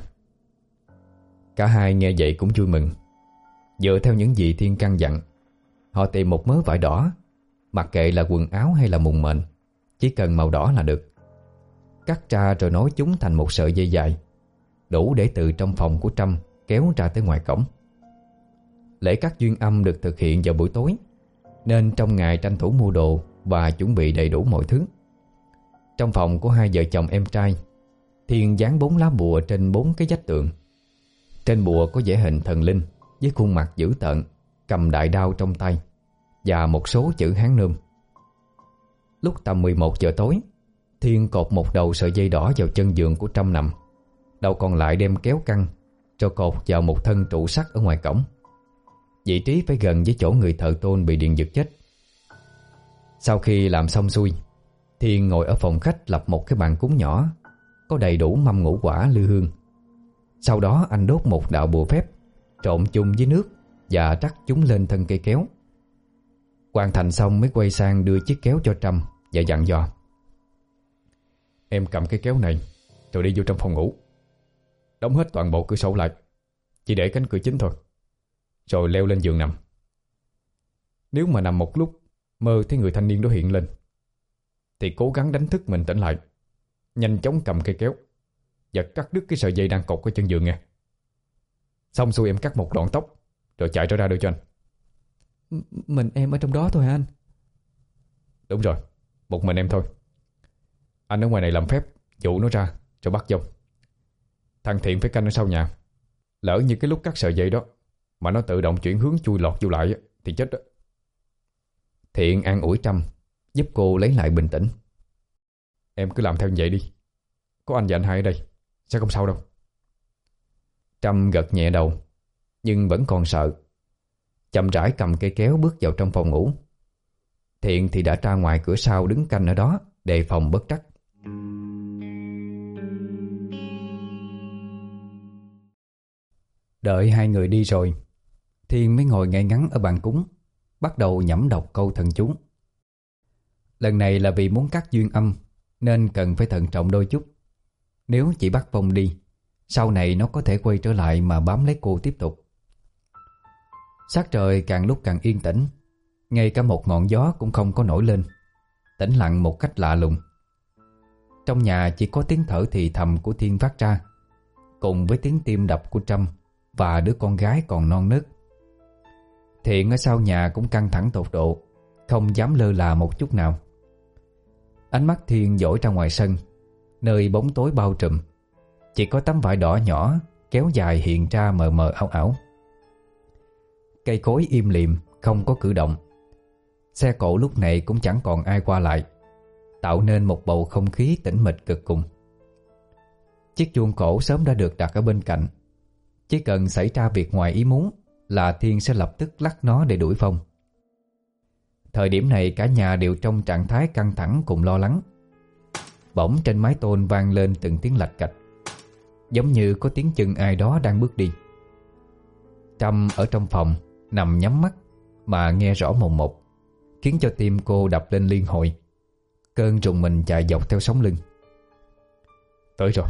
Cả hai nghe vậy cũng vui mừng. Dựa theo những gì Thiên căn dặn, họ tìm một mớ vải đỏ, mặc kệ là quần áo hay là mùng mền, chỉ cần màu đỏ là được. Cắt ra rồi nối chúng thành một sợi dây dài, đủ để từ trong phòng của Trâm kéo ra tới ngoài cổng. Lễ cắt duyên âm được thực hiện vào buổi tối, nên trong ngày tranh thủ mua đồ và chuẩn bị đầy đủ mọi thứ. Trong phòng của hai vợ chồng em trai, Thiên dán bốn lá bùa trên bốn cái vách tường. Trên bùa có vẽ hình thần linh với khuôn mặt dữ tợn, cầm đại đao trong tay và một số chữ Hán nôm. Lúc tầm mười một giờ tối, Thiên cột một đầu sợi dây đỏ vào chân giường của Trâm nằm, đầu còn lại đem kéo căng rồi cột vào một thân trụ sắt ở ngoài cổng, vị trí phải gần với chỗ người thợ tôn bị điện giật chết. Sau khi làm xong xuôi, Thiên ngồi ở phòng khách lập một cái bàn cúng nhỏ, có đầy đủ mâm ngũ quả lư hương. Sau đó anh đốt một đạo bùa phép, trộn chung với nước và rắc chúng lên thân cây kéo. Hoàn thành xong mới quay sang đưa chiếc kéo cho Trâm và dặn dò. Em cầm cái kéo này rồi đi vô trong phòng ngủ, đóng hết toàn bộ cửa sổ lại, chỉ để cánh cửa chính thôi, rồi leo lên giường nằm. Nếu mà nằm một lúc mơ thấy người thanh niên đó hiện lên thì cố gắng đánh thức mình tỉnh lại, nhanh chóng cầm cây kéo và cắt đứt cái sợi dây đang cột ở chân giường nghe. Xong xuôi em cắt một đoạn tóc rồi chạy trở ra đưa cho anh. Mình em ở trong đó thôi hả anh? Đúng rồi, một mình em thôi. Anh ở ngoài này làm phép dụ nó ra rồi bắt vô. Thằng Thiện phải canh ở sau nhà. Lỡ như cái lúc cắt sợi dây đó mà nó tự động chuyển hướng chui lọt vô lại á, thì chết đó. Thiện an ủi Trâm, giúp cô lấy lại bình tĩnh. Em cứ làm theo như vậy đi. Có anh và anh hai ở đây, sẽ không sao đâu. Trâm gật nhẹ đầu, nhưng vẫn còn sợ. Chậm rãi cầm cây kéo bước vào trong phòng ngủ. Thiện thì đã ra ngoài cửa sau đứng canh ở đó, đề phòng bất trắc. Đợi hai người đi rồi, Thiên mới ngồi ngay ngắn ở bàn cúng, bắt đầu nhẩm đọc câu thần chú. Lần này là vì muốn cắt duyên âm, nên cần phải thận trọng đôi chút. Nếu chỉ bắt vong đi, sau này nó có thể quay trở lại mà bám lấy cô tiếp tục. Sắc trời càng lúc càng yên tĩnh, ngay cả một ngọn gió cũng không có nổi lên, tĩnh lặng một cách lạ lùng. Trong nhà chỉ có tiếng thở thì thầm của Thiên phát ra, cùng với tiếng tim đập của Trâm và đứa con gái còn non nớt. Thiện ở sau nhà cũng căng thẳng tột độ, không dám lơ là một chút nào. Ánh mắt Thiên dõi ra ngoài sân, nơi bóng tối bao trùm, chỉ có tấm vải đỏ nhỏ kéo dài hiện ra mờ mờ ảo ảo. Cây cối im lìm, không có cử động. Xe cộ lúc này cũng chẳng còn ai qua lại, tạo nên một bầu không khí tĩnh mịch cực cùng. Chiếc chuông cổ sớm đã được đặt ở bên cạnh. Chỉ cần xảy ra việc ngoài ý muốn là Thiên sẽ lập tức lắc nó để đuổi phong. Thời điểm này cả nhà đều trong trạng thái căng thẳng cùng lo lắng. Bỗng trên mái tôn vang lên từng tiếng lạch cạch, giống như có tiếng chân ai đó đang bước đi. Trâm ở trong phòng nằm nhắm mắt mà nghe rõ mồn một, khiến cho tim cô đập lên liên hồi. Cơn rùng mình chạy dọc theo sống lưng. Tới rồi.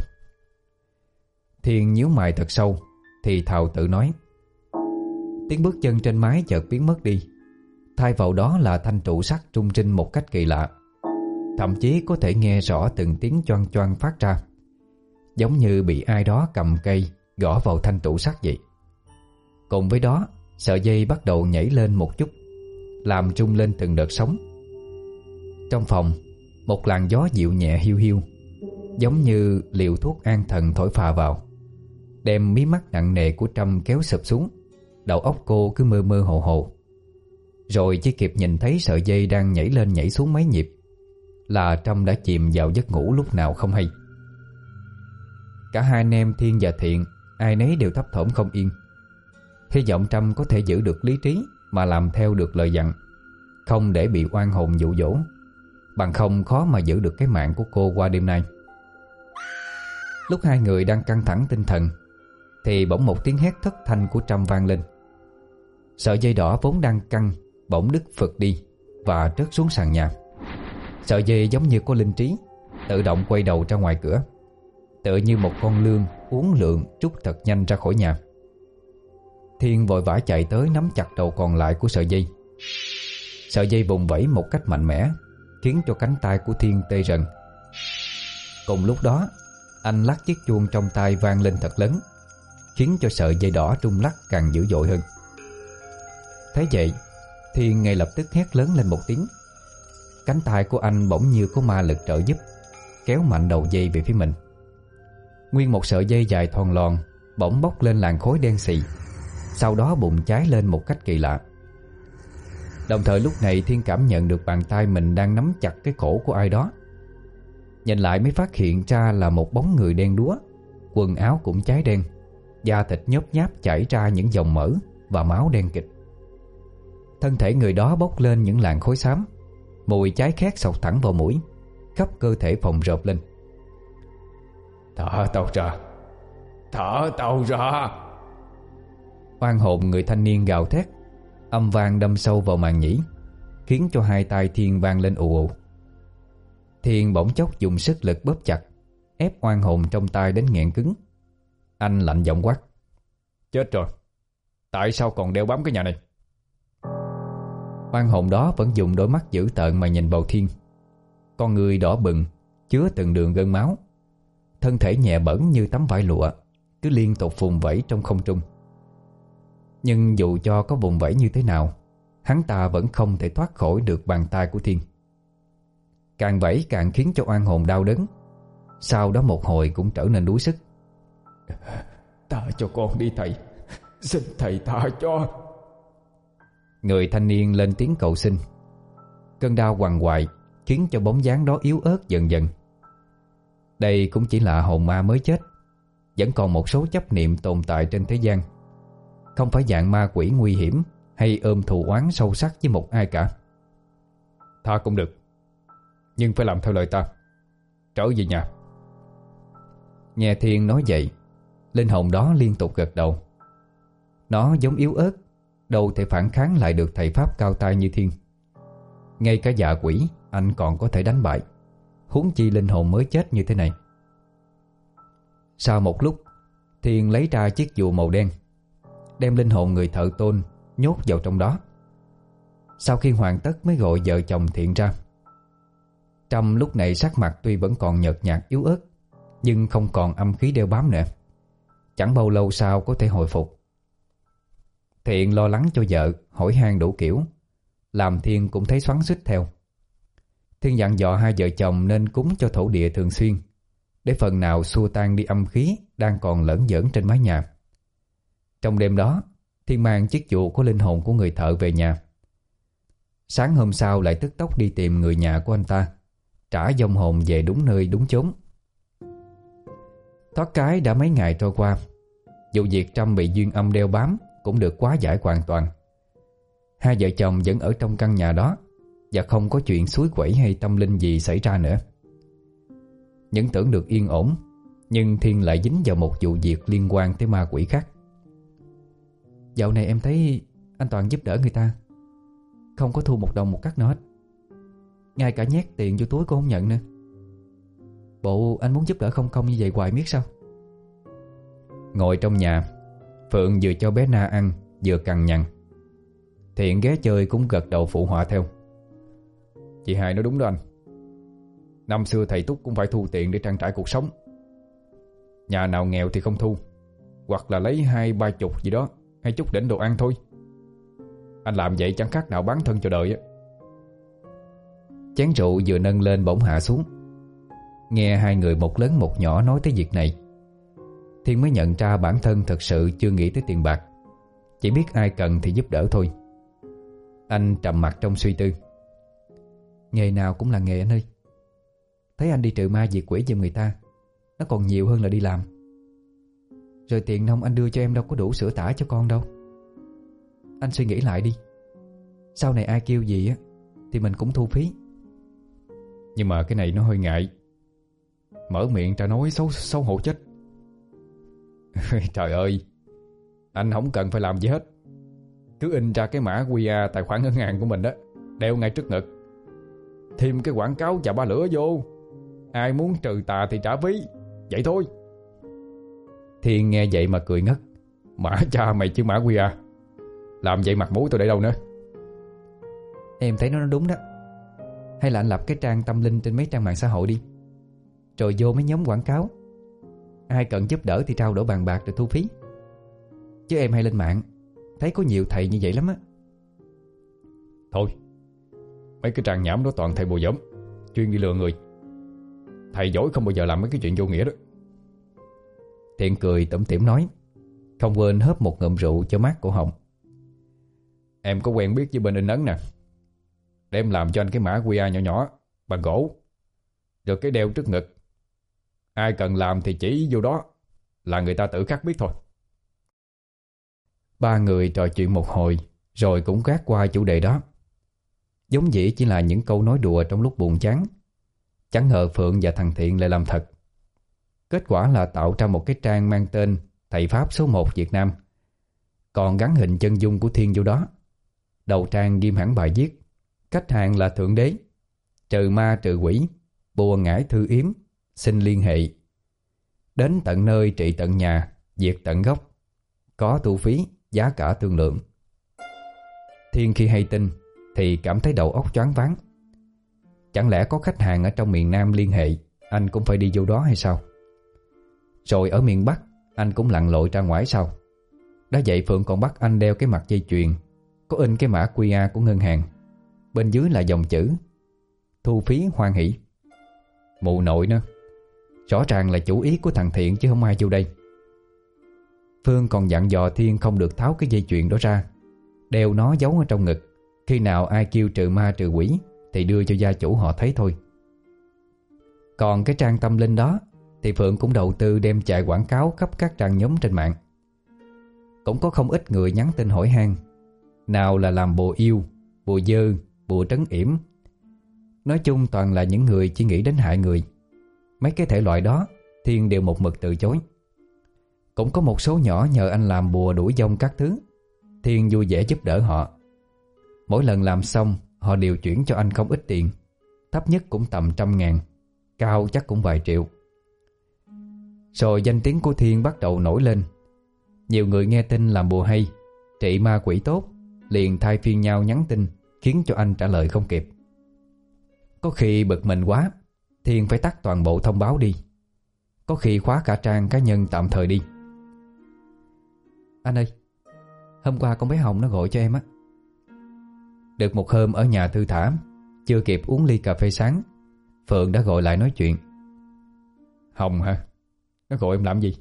Thiên nhíu mày thật sâu, thì thào tự nói. Tiếng bước chân trên mái chợt biến mất đi, thay vào đó là thanh trụ sắt rung rinh một cách kỳ lạ. Thậm chí có thể nghe rõ từng tiếng choang choang phát ra, giống như bị ai đó cầm cây gõ vào thanh trụ sắt vậy. Cùng với đó, sợi dây bắt đầu nhảy lên một chút, làm rung lên từng đợt sóng. Trong phòng, một làn gió dịu nhẹ hiu hiu, giống như liều thuốc an thần thổi phà vào, đem mí mắt nặng nề của Trâm kéo sụp xuống. Đầu óc cô cứ mơ mơ hồ hồ. Rồi chỉ kịp nhìn thấy sợi dây đang nhảy lên nhảy xuống mấy nhịp là Trâm đã chìm vào giấc ngủ lúc nào không hay. Cả hai anh em Thiên và Thiện ai nấy đều thấp thỏm không yên, hy vọng Trâm có thể giữ được lý trí mà làm theo được lời dặn, không để bị oan hồn dụ dỗ, bằng không khó mà giữ được cái mạng của cô qua đêm nay. Lúc hai người đang căng thẳng tinh thần thì bỗng một tiếng hét thất thanh của Trâm vang lên. Sợi dây đỏ vốn đang căng bỗng đứt phật đi và rớt xuống sàn nhà. Sợi dây giống như có linh trí, tự động quay đầu ra ngoài cửa, tựa như một con lươn uốn lượn trút thật nhanh ra khỏi nhà. Thiên vội vã chạy tới nắm chặt đầu còn lại của sợi dây. Sợi dây vùng vẫy một cách mạnh mẽ, khiến cho cánh tay của Thiên tê rần. Cùng lúc đó, anh lắc chiếc chuông trong tay vang lên thật lớn, khiến cho sợi dây đỏ rung lắc càng dữ dội hơn. Thế vậy, Thiên ngay lập tức hét lớn lên một tiếng. Cánh tay của anh bỗng như có ma lực trợ giúp, kéo mạnh đầu dây về phía mình. Nguyên một sợi dây dài thòn lòn bỗng bốc lên làn khói đen xì, sau đó bùng cháy lên một cách kỳ lạ. Đồng thời lúc này Thiên cảm nhận được bàn tay mình đang nắm chặt cái cổ của ai đó. Nhìn lại mới phát hiện ra là một bóng người đen đúa, quần áo cũng cháy đen, da thịt nhớp nháp chảy ra những dòng mỡ và máu đen kịt. Thân thể người đó bốc lên những làn khói xám, mùi cháy khét xộc thẳng vào mũi, khắp cơ thể phồng rộp lên. Thả tao ra, thả tao ra. Oan hồn người thanh niên gào thét, âm vang đâm sâu vào màng nhĩ, khiến cho hai tay Thiên vang lên ù ù. Thiên bỗng chốc dùng sức lực bóp chặt, ép oan hồn trong tay đến nghẹn cứng. Anh lạnh giọng quát. Chết rồi, tại sao còn đeo bám cái nhà này? Oan hồn đó vẫn dùng đôi mắt dữ tợn mà nhìn vào Thiên. Con người đỏ bừng, chứa từng đường gân máu, thân thể nhẹ bẫng như tấm vải lụa, cứ liên tục vùng vẫy trong không trung. Nhưng dù cho có vùng vẫy như thế nào, hắn ta vẫn không thể thoát khỏi được bàn tay của Thiên. Càng vẫy càng khiến cho oan hồn đau đớn. Sau đó một hồi cũng trở nên đuối sức. Tha cho con đi thầy, xin thầy tha cho. Người thanh niên lên tiếng cầu xin. Cơn đau quằn quại khiến cho bóng dáng đó yếu ớt dần dần. Đây cũng chỉ là hồn ma mới chết, vẫn còn một số chấp niệm tồn tại trên thế gian, không phải dạng ma quỷ nguy hiểm hay ôm thù oán sâu sắc với một ai cả. Tha cũng được, nhưng phải làm theo lời ta, trở về nhà. Nghe Thiên nói vậy, linh hồn đó liên tục gật đầu. Nó giống yếu ớt, đâu thể phản kháng lại được thầy pháp cao tay như Thiên. Ngay cả dạ quỷ anh còn có thể đánh bại, huống chi linh hồn mới chết như thế này. Sau một lúc, Thiên lấy ra chiếc dù màu đen, đem linh hồn người thợ tôn nhốt vào trong đó. Sau khi hoàn tất mới gọi vợ chồng Thiện ra. Trâm lúc này sắc mặt tuy vẫn còn nhợt nhạt yếu ớt, nhưng không còn âm khí đeo bám nữa. Chẳng bao lâu sau có thể hồi phục. Thiện lo lắng cho vợ, hỏi han đủ kiểu, làm Thiên cũng thấy xoắn xuýt theo. Thiên dặn dò hai vợ chồng nên cúng cho thổ địa thường xuyên, để phần nào xua tan đi âm khí đang còn lởn vởn trên mái nhà. Trong đêm đó, Thiên mang chiếc dù của linh hồn của người thợ về nhà. Sáng hôm sau lại tức tốc đi tìm người nhà của anh ta, trả vong hồn về đúng nơi đúng chốn. Thoát cái đã mấy ngày trôi qua, vụ việc Trâm bị duyên âm đeo bám cũng được hóa giải hoàn toàn. Hai vợ chồng vẫn ở trong căn nhà đó, và không có chuyện suối quẩy hay tâm linh gì xảy ra nữa. Những tưởng được yên ổn, nhưng Thiên lại dính vào một vụ việc liên quan tới ma quỷ khác. Dạo này em thấy anh toàn giúp đỡ người ta, không có thu một đồng một cắc nào hết. Ngay cả nhét tiền vô túi cũng không nhận nữa. Bộ anh muốn giúp đỡ không công như vậy hoài miết sao? Ngồi trong nhà, Phượng vừa cho bé Na ăn vừa cằn nhằn. Thiện ghé chơi cũng gật đầu phụ họa theo. Chị Hai nói đúng đó anh. Năm xưa thầy Túc cũng phải thu tiền để trang trải cuộc sống. Nhà nào nghèo thì không thu, hoặc là lấy hai ba chục gì đó, hay chút đỉnh đồ ăn thôi. Anh làm vậy chẳng khác nào bán thân cho đời á. Chén rượu vừa nâng lên bỗng hạ xuống. Nghe hai người một lớn một nhỏ nói tới việc này, Thiên mới nhận ra bản thân thật sự chưa nghĩ tới tiền bạc, chỉ biết ai cần thì giúp đỡ thôi. Anh trầm mặt trong suy tư. Nghề nào cũng là nghề anh ơi. Thấy anh đi trừ ma diệt quỷ giùm người ta, nó còn nhiều hơn là đi làm. Rồi tiền nong anh đưa cho em đâu có đủ sữa tã cho con đâu. Anh suy nghĩ lại đi, sau này ai kêu gì á thì mình cũng thu phí. Nhưng mà cái này nó hơi ngại, mở miệng ra nói xấu xấu hổ chết. Trời ơi, anh không cần phải làm gì hết. Cứ in ra cái mã quy rờ tài khoản ngân hàng của mình đó, đeo ngay trước ngực, thêm cái quảng cáo chà ba lửa vô. Ai muốn trừ tà thì trả phí, vậy thôi. Thiên nghe vậy mà cười ngất. Mã cha mày chứ mã quy rờ, làm vậy mặt mũi tôi để đâu nữa. Em thấy nó nó đúng đó. Hay là anh lập cái trang tâm linh trên mấy trang mạng xã hội đi, rồi vô mấy nhóm quảng cáo. Ai cần giúp đỡ thì trao đổi bàn bạc rồi thu phí. Chứ em hay lên mạng thấy có nhiều thầy như vậy lắm á. Thôi, mấy cái trang nhảm đó toàn thầy bùa giỡn, chuyên đi lừa người. Thầy giỏi không bao giờ làm mấy cái chuyện vô nghĩa đó. Thiện cười tủm tỉm nói, không quên hớp một ngụm rượu cho mát cổ họng. Em có quen biết với bên in ấn nè, để em làm cho anh cái mã quy rờ nhỏ nhỏ bằng gỗ, rồi cái đeo trước ngực. Ai cần làm thì chỉ vô đó, là người ta tự khắc biết thôi. Ba người trò chuyện một hồi rồi cũng gác qua chủ đề đó. Giống dĩ chỉ là những câu nói đùa trong lúc buồn chán. Chẳng ngờ Phượng và thằng Thiện lại làm thật. Kết quả là tạo ra một cái trang mang tên Thầy Pháp số một Việt Nam, còn gắn hình chân dung của Thiên vô đó. Đầu trang ghim hẳn bài viết: khách hàng là Thượng Đế, trừ ma trừ quỷ, bùa ngải thư yếm, xin liên hệ. Đến tận nơi trị tận nhà, diệt tận gốc, có thu phí, giá cả thương lượng. Thiên khi hay tin thì cảm thấy đầu óc choáng váng. Chẳng lẽ có khách hàng ở trong miền Nam liên hệ, anh cũng phải đi vô đó hay sao? Rồi ở miền Bắc anh cũng lặn lội ra ngoài sao? Đã vậy Phượng còn bắt anh đeo cái mặt dây chuyền có in cái mã quy rờ của ngân hàng, bên dưới là dòng chữ thu phí hoan hỷ. Mụ nội nó, rõ ràng là chủ ý của thằng Thiện chứ không ai vô đây. Phương còn dặn dò Thiên không được tháo cái dây chuyền đó ra, đeo nó giấu ở trong ngực. Khi nào ai kêu trừ ma trừ quỷ thì đưa cho gia chủ họ thấy thôi. Còn cái trang tâm linh đó thì Phượng cũng đầu tư đem chạy quảng cáo khắp các trang nhóm trên mạng. Cũng có không ít người nhắn tin hỏi han, nào là làm bùa yêu, bùa dơ, bùa trấn yểm. Nói chung toàn là những người chỉ nghĩ đến hại người. Mấy cái thể loại đó Thiên đều một mực từ chối. Cũng có một số nhỏ nhờ anh làm bùa đuổi dông các thứ. Thiên vui vẻ giúp đỡ họ. Mỗi lần làm xong họ đều chuyển cho anh không ít tiền, thấp nhất cũng tầm trăm ngàn, cao chắc cũng vài triệu. Rồi danh tiếng của Thiên bắt đầu nổi lên. Nhiều người nghe tin làm bùa hay, trị ma quỷ tốt, liền thay phiên nhau nhắn tin, khiến cho anh trả lời không kịp. Có khi bực mình quá, Thiên phải tắt toàn bộ thông báo đi. Có khi khóa cả trang cá nhân tạm thời đi. Anh ơi, hôm qua con bé Hồng nó gọi cho em á. Được một hôm ở nhà thư thả, chưa kịp uống ly cà phê sáng, Phượng đã gọi lại nói chuyện. Hồng hả? Nó gọi em làm gì?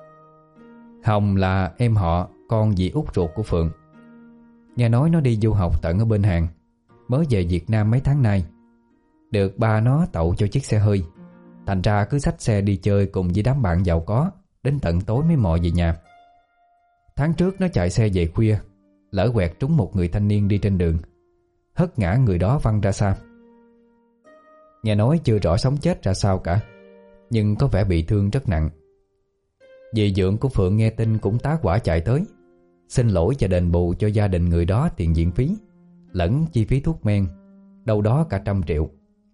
Hồng là em họ con dì út ruột của Phượng. Nghe nói nó đi du học tận ở bên Hàn, mới về Việt Nam mấy tháng nay. Được ba nó tậu cho chiếc xe hơi, thành ra cứ xách xe đi chơi cùng với đám bạn giàu có, đến tận tối mới mò về nhà. Tháng trước nó chạy xe về khuya, lỡ quẹt trúng một người thanh niên đi trên đường, hất ngã người đó văng ra xa. Nghe nói chưa rõ sống chết ra sao cả, nhưng có vẻ bị thương rất nặng. Dì dượng của Phượng nghe tin cũng tá hỏa chạy tới, xin lỗi và đền bù cho gia đình người đó tiền viện phí lẫn chi phí thuốc men, đâu đó cả trăm triệu.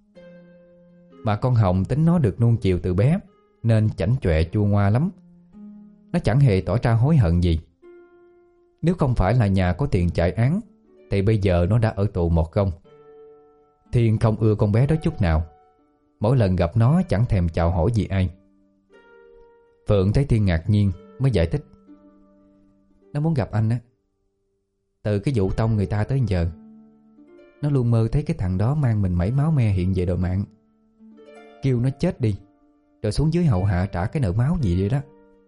Mà con Hồng tính nó được nuông chiều từ bé, nên chảnh chọe chua ngoa lắm. Nó chẳng hề tỏ ra hối hận gì. Nếu không phải là nhà có tiền chạy án thì bây giờ nó đã ở tù một gông. Thiên không ưa con bé đó chút nào. Mỗi lần gặp nó chẳng thèm chào hỏi gì ai. Phượng thấy Thiên ngạc nhiên mới giải thích. Nó muốn gặp anh á. Từ cái vụ tông người ta tới giờ, nó luôn mơ thấy cái thằng đó mang mình mẩy máu me hiện về đội mạng, kêu nó chết đi, rồi xuống dưới hậu hạ trả cái nợ máu gì vậy đó.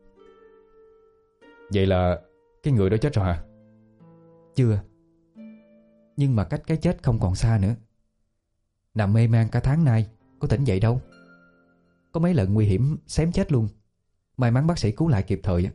Vậy là cái người đó chết rồi hả? Chưa, nhưng mà cách cái chết không còn xa nữa. Nằm mê man cả tháng nay, có tỉnh dậy đâu. Có mấy lần nguy hiểm xém chết luôn, may mắn bác sĩ cứu lại kịp thời.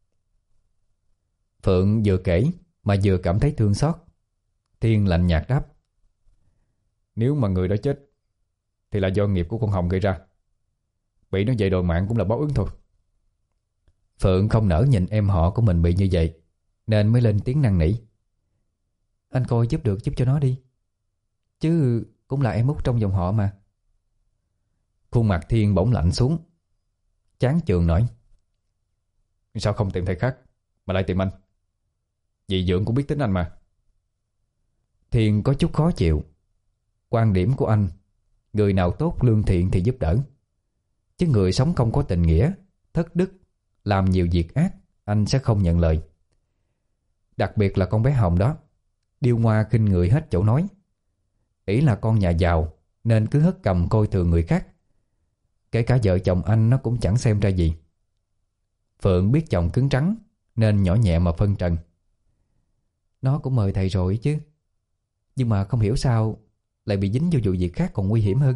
Phượng vừa kể mà vừa cảm thấy thương xót. Thiên lạnh nhạt đáp. Nếu mà người đó chết thì là do nghiệp của con Hồng gây ra. Bị nó dậy đòi mạng cũng là báo ứng thôi. Phượng không nỡ nhìn em họ của mình bị như vậy, nên mới lên tiếng năn nỉ. Anh coi giúp được giúp cho nó đi, chứ cũng là em út trong dòng họ mà. Khuôn mặt Thiên bỗng lạnh xuống, chán chường nói. Sao không tìm thầy khác mà lại tìm anh? Dì dượng cũng biết tính anh mà. Thiên có chút khó chịu. Quan điểm của anh, người nào tốt lương thiện thì giúp đỡ, chứ người sống không có tình nghĩa, thất đức, làm nhiều việc ác, anh sẽ không nhận lời. Đặc biệt là con bé Hồng đó, điêu ngoa khinh người hết chỗ nói. Ý là con nhà giàu nên cứ hất cầm coi thường người khác. Kể cả vợ chồng anh nó cũng chẳng xem ra gì. Phượng biết chồng cứng rắn nên nhỏ nhẹ mà phân trần. Nó cũng mời thầy rồi chứ, nhưng mà không hiểu sao lại bị dính vô vụ việc khác còn nguy hiểm hơn.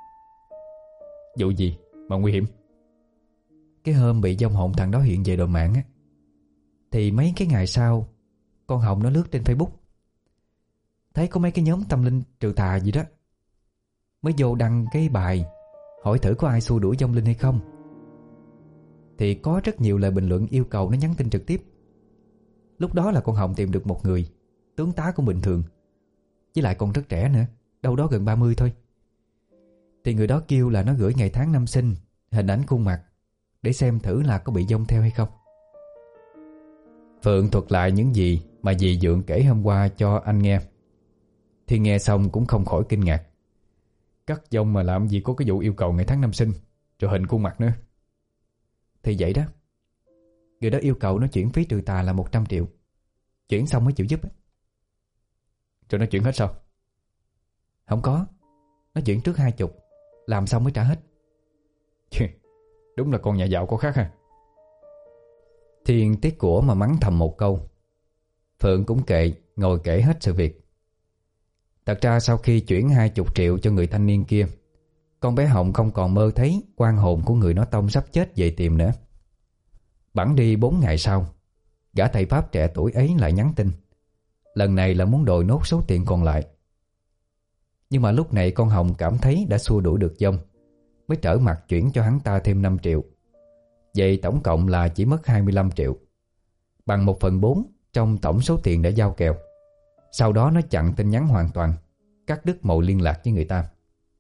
Vụ gì mà nguy hiểm? Cái hôm bị vong hồn thằng đó hiện về đội mạng á, thì mấy cái ngày sau con Hồng nó lướt trên Facebook, thấy có mấy cái nhóm tâm linh trừ tà gì đó, mới vô đăng cái bài hỏi thử có ai xua đuổi vong linh hay không. Thì có rất nhiều lời bình luận yêu cầu nó nhắn tin trực tiếp. Lúc đó là con Hồng tìm được một người tướng tá cũng bình thường, với lại còn rất trẻ nữa, đâu đó gần ba mươi thôi. Thì người đó kêu là nó gửi ngày tháng năm sinh, hình ảnh khuôn mặt, để xem thử là có bị vong theo hay không. Phượng thuật lại những gì mà dì dượng kể hôm qua cho anh nghe. Thì nghe xong cũng không khỏi kinh ngạc. Cắt vong mà làm gì có cái vụ yêu cầu ngày tháng năm sinh rồi hình khuôn mặt nữa. Thì vậy đó. Người đó yêu cầu nó chuyển phí trừ tà là một trăm triệu. Chuyển xong mới chịu giúp. Rồi nó chuyển hết sao? Không có. Nó chuyển trước hai chục, làm xong mới trả hết. Đúng là con nhà giàu có khác ha. Thiên tiếc của mà mắng thầm một câu. Phượng cũng kệ, ngồi kể hết sự việc. Thật ra sau khi chuyển hai chục triệu cho người thanh niên kia, con bé Hồng không còn mơ thấy oan hồn của người nó tông sắp chết về tìm nữa. Bẵng đi bốn ngày sau, gã thầy Pháp trẻ tuổi ấy lại nhắn tin. Lần này là muốn đòi nốt số tiền còn lại. Nhưng mà lúc này con Hồng cảm thấy đã xua đuổi được dông, mới trở mặt chuyển cho hắn ta thêm năm triệu. Vậy tổng cộng là chỉ mất hai mươi lăm triệu, bằng một phần bốn trong tổng số tiền đã giao kèo. Sau đó nó chặn tin nhắn hoàn toàn, cắt đứt mọi liên lạc với người ta.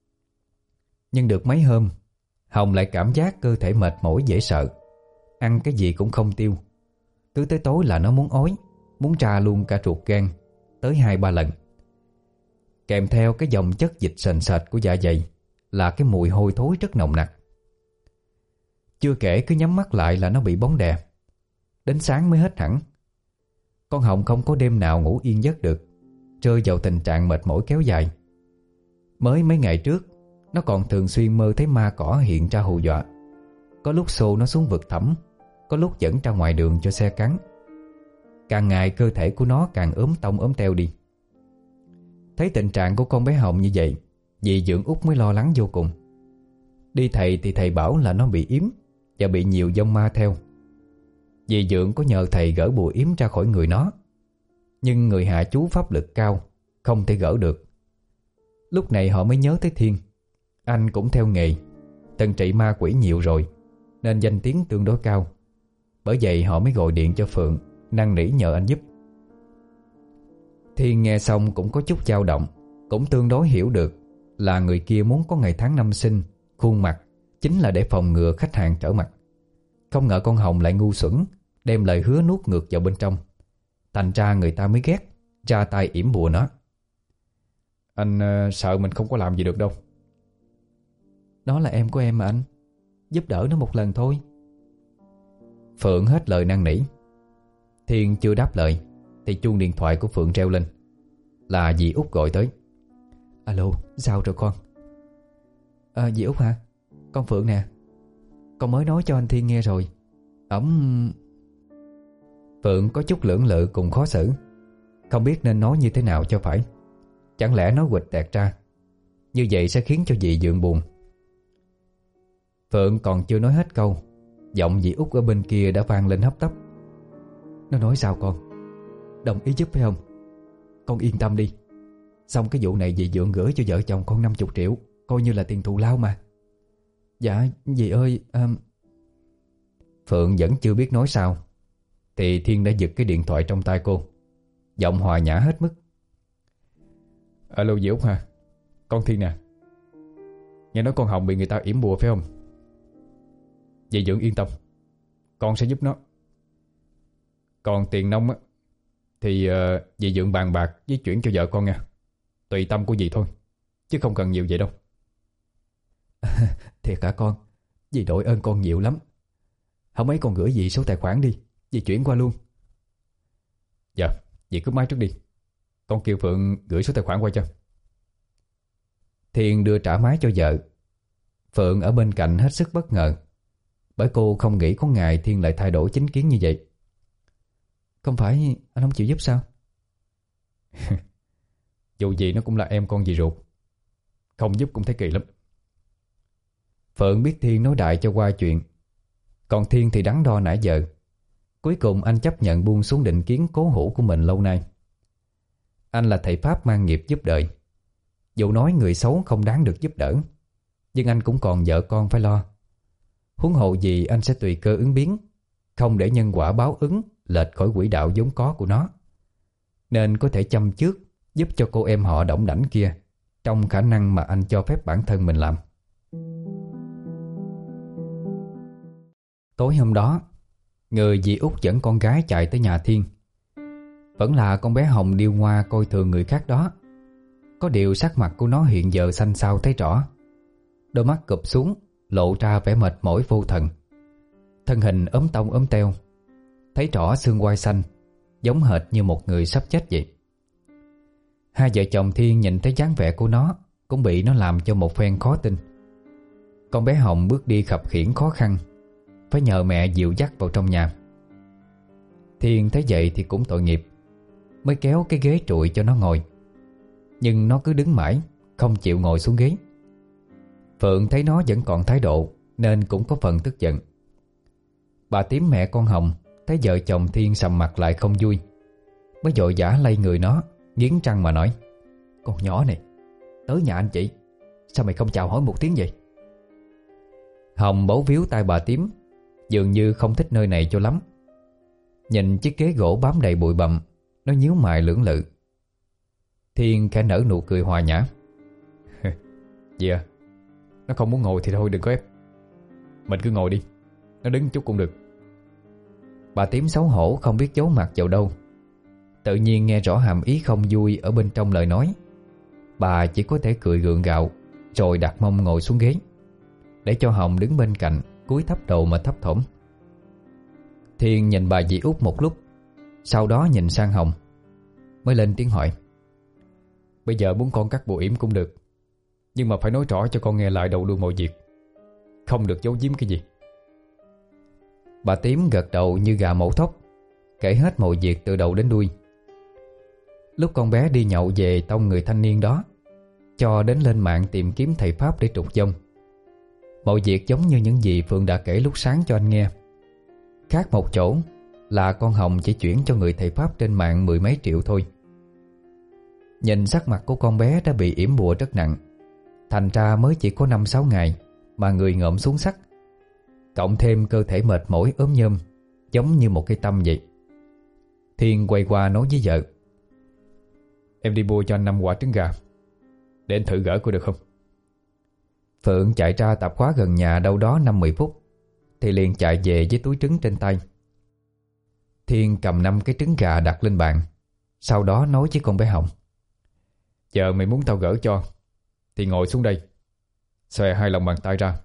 Nhưng được mấy hôm, Hồng lại cảm giác cơ thể mệt mỏi dễ sợ, ăn cái gì cũng không tiêu. Cứ tới tối là nó muốn ói, muốn tra luôn cả ruột gan, tới hai ba lần. Kèm theo cái dòng chất dịch sền sệt của dạ dày là cái mùi hôi thối rất nồng nặc. Chưa kể cứ nhắm mắt lại là nó bị bóng đè. Đến sáng mới hết hẳn. Con Hồng không có đêm nào ngủ yên giấc được, rơi vào tình trạng mệt mỏi kéo dài. Mới mấy ngày trước, nó còn thường xuyên mơ thấy ma cỏ hiện ra hù dọa. Có lúc xô nó xuống vực thẳm, có lúc dẫn ra ngoài đường cho xe cắn. Càng ngày cơ thể của nó càng ốm tông ốm teo đi. Thấy tình trạng của con bé Hồng như vậy, dì Dượng Út mới lo lắng vô cùng. Đi thầy thì thầy bảo là nó bị yếm và bị nhiều vong ma theo. Dì Dượng có nhờ thầy gỡ bùa yếm ra khỏi người nó, nhưng người hạ chú pháp lực cao, không thể gỡ được. Lúc này họ mới nhớ tới Thiên. Anh cũng theo nghề, từng trị ma quỷ nhiều rồi, nên danh tiếng tương đối cao. Bởi vậy họ mới gọi điện cho Phượng, năn nỉ nhờ anh giúp. Thiên nghe xong cũng có chút dao động, cũng tương đối hiểu được là người kia muốn có ngày tháng năm sinh, khuôn mặt chính là để phòng ngừa khách hàng trở mặt. Không ngờ con Hồng lại ngu xuẩn, đem lời hứa nuốt ngược vào bên trong. Thành ra người ta mới ghét, ra tay yểm bùa nó. Anh uh, sợ mình không có làm gì được đâu. Đó là em của em mà anh, giúp đỡ nó một lần thôi. Phượng hết lời năn nỉ. Thiên chưa đáp lời thì chuông điện thoại của Phượng reo lên. Là dì Út gọi tới. Alo, sao rồi con? À, dì Út hả? Con Phượng nè. Con mới nói cho anh Thiên nghe rồi. Ổng... Phượng có chút lưỡng lự cùng khó xử, không biết nên nói như thế nào cho phải. Chẳng lẽ nói quịch tẹt ra, như vậy sẽ khiến cho dì Dượng buồn. Phượng còn chưa nói hết câu, giọng dì Út ở bên kia đã vang lên hấp tấp. Nó nói sao con? Đồng ý giúp phải không? Con yên tâm đi. Xong cái vụ này dì Dượng gửi cho vợ chồng con năm mươi triệu, coi như là tiền thù lao mà. Dạ dì ơi um... Phượng vẫn chưa biết nói sao thì Thiên đã giật cái điện thoại trong tay cô, giọng hòa nhã hết mức. Alo dì Út hả? Con Thiên nè. Nghe nói con Hồng bị người ta yểm bùa phải không? Dì Dượng yên tâm, con sẽ giúp nó. Còn tiền nông á thì uh, dì Dượng bàn bạc với chuyển cho vợ con nha. Tùy tâm của dì thôi, chứ không cần nhiều vậy đâu. Thiệt cả con, dì đội ơn con nhiều lắm. Không mấy con gửi dì số tài khoản đi, dì chuyển qua luôn. Dạ, dì cứ máy trước đi, con kêu Phượng gửi số tài khoản qua cho. Thiên đưa trả máy cho vợ. Phượng ở bên cạnh hết sức bất ngờ, bởi cô không nghĩ có ngày Thiên lại thay đổi chính kiến như vậy. Không phải anh không chịu giúp sao? Dù gì nó cũng là em con dì ruột, không giúp cũng thấy kỳ lắm. Phượng biết Thiên nói đại cho qua chuyện, còn Thiên thì đắn đo nãy giờ. Cuối cùng anh chấp nhận buông xuống định kiến cố hữu của mình lâu nay. Anh là thầy Pháp mang nghiệp giúp đời. Dù nói người xấu không đáng được giúp đỡ, nhưng anh cũng còn vợ con phải lo. Huống hộ gì anh sẽ tùy cơ ứng biến, không để nhân quả báo ứng lệch khỏi quỹ đạo vốn có của nó. Nên có thể chăm trước giúp cho cô em họ đỏng đảnh kia, trong khả năng mà anh cho phép bản thân mình làm. Tối hôm đó, người dì Út dẫn con gái chạy tới nhà Thiên. Vẫn là con bé Hồng điêu ngoa coi thường người khác đó. Có điều sắc mặt của nó hiện giờ xanh xao thấy rõ. Đôi mắt cụp xuống, lộ ra vẻ mệt mỏi vô thần. Thân hình ốm tông ốm teo, thấy rõ xương quai xanh, giống hệt như một người sắp chết vậy. Hai vợ chồng Thiên nhìn thấy dáng vẻ của nó cũng bị nó làm cho một phen khó tin. Con bé Hồng bước đi khập khiễng khó khăn, phải nhờ mẹ dìu dắt vào trong nhà. Thiên thấy vậy thì cũng tội nghiệp, mới kéo cái ghế trụi cho nó ngồi. Nhưng nó cứ đứng mãi, không chịu ngồi xuống ghế. Phượng thấy nó vẫn còn thái độ nên cũng có phần tức giận. Bà Tím mẹ con Hồng thấy vợ chồng Thiên sầm mặt lại không vui, mới vội vã lay người nó, nghiến răng mà nói: "Con nhỏ này, tới nhà anh chị, sao mày không chào hỏi một tiếng vậy?" Hồng bấu víu tay bà Tím, dường như không thích nơi này cho lắm. Nhìn chiếc ghế gỗ bám đầy bụi bặm, nó nhíu mày lưỡng lự. Thiên khẽ nở nụ cười hòa nhã: "Dạ, yeah, nó không muốn ngồi thì thôi đừng có ép. Mình cứ ngồi đi, nó đứng chút cũng được." Bà Tím xấu hổ không biết giấu mặt vào đâu. Tự nhiên nghe rõ hàm ý không vui ở bên trong lời nói. Bà chỉ có thể cười gượng gạo, rồi đặt mông ngồi xuống ghế, để cho Hồng đứng bên cạnh cúi thấp đầu mà thấp thỏm. Thiên nhìn bà dì út một lúc, sau đó nhìn sang Hồng, mới lên tiếng hỏi: "Bây giờ muốn con cắt bộ yểm cũng được, nhưng mà phải nói rõ cho con nghe lại đầu đuôi mọi việc, không được giấu giếm cái gì." Bà Tím gật đầu như gà mổ thóc, kể hết mọi việc từ đầu đến đuôi. Lúc con bé đi nhậu về tông người thanh niên đó, cho đến lên mạng tìm kiếm thầy pháp để trục dông. Mọi việc giống như những gì Phượng đã kể lúc sáng cho anh nghe. Khác một chỗ là con Hồng chỉ chuyển cho người thầy pháp trên mạng mười mấy triệu thôi. Nhìn sắc mặt của con bé đã bị yểm bùa rất nặng, thành ra mới chỉ có năm sáu ngày mà người ngợm xuống sắc, cộng thêm cơ thể mệt mỏi ốm nhom, giống như một cây tăm vậy. Thiên quay qua nói với vợ: "Em đi mua cho anh năm quả trứng gà, để anh thử gỡ coi được không?" Phượng chạy ra tạp hóa gần nhà đâu đó năm mười phút thì liền chạy về với túi trứng trên tay. Thiên cầm năm cái trứng gà đặt lên bàn, sau đó nói với con bé Hồng: "Giờ mày muốn tao gỡ cho thì ngồi xuống đây, xòe hai lòng bàn tay ra."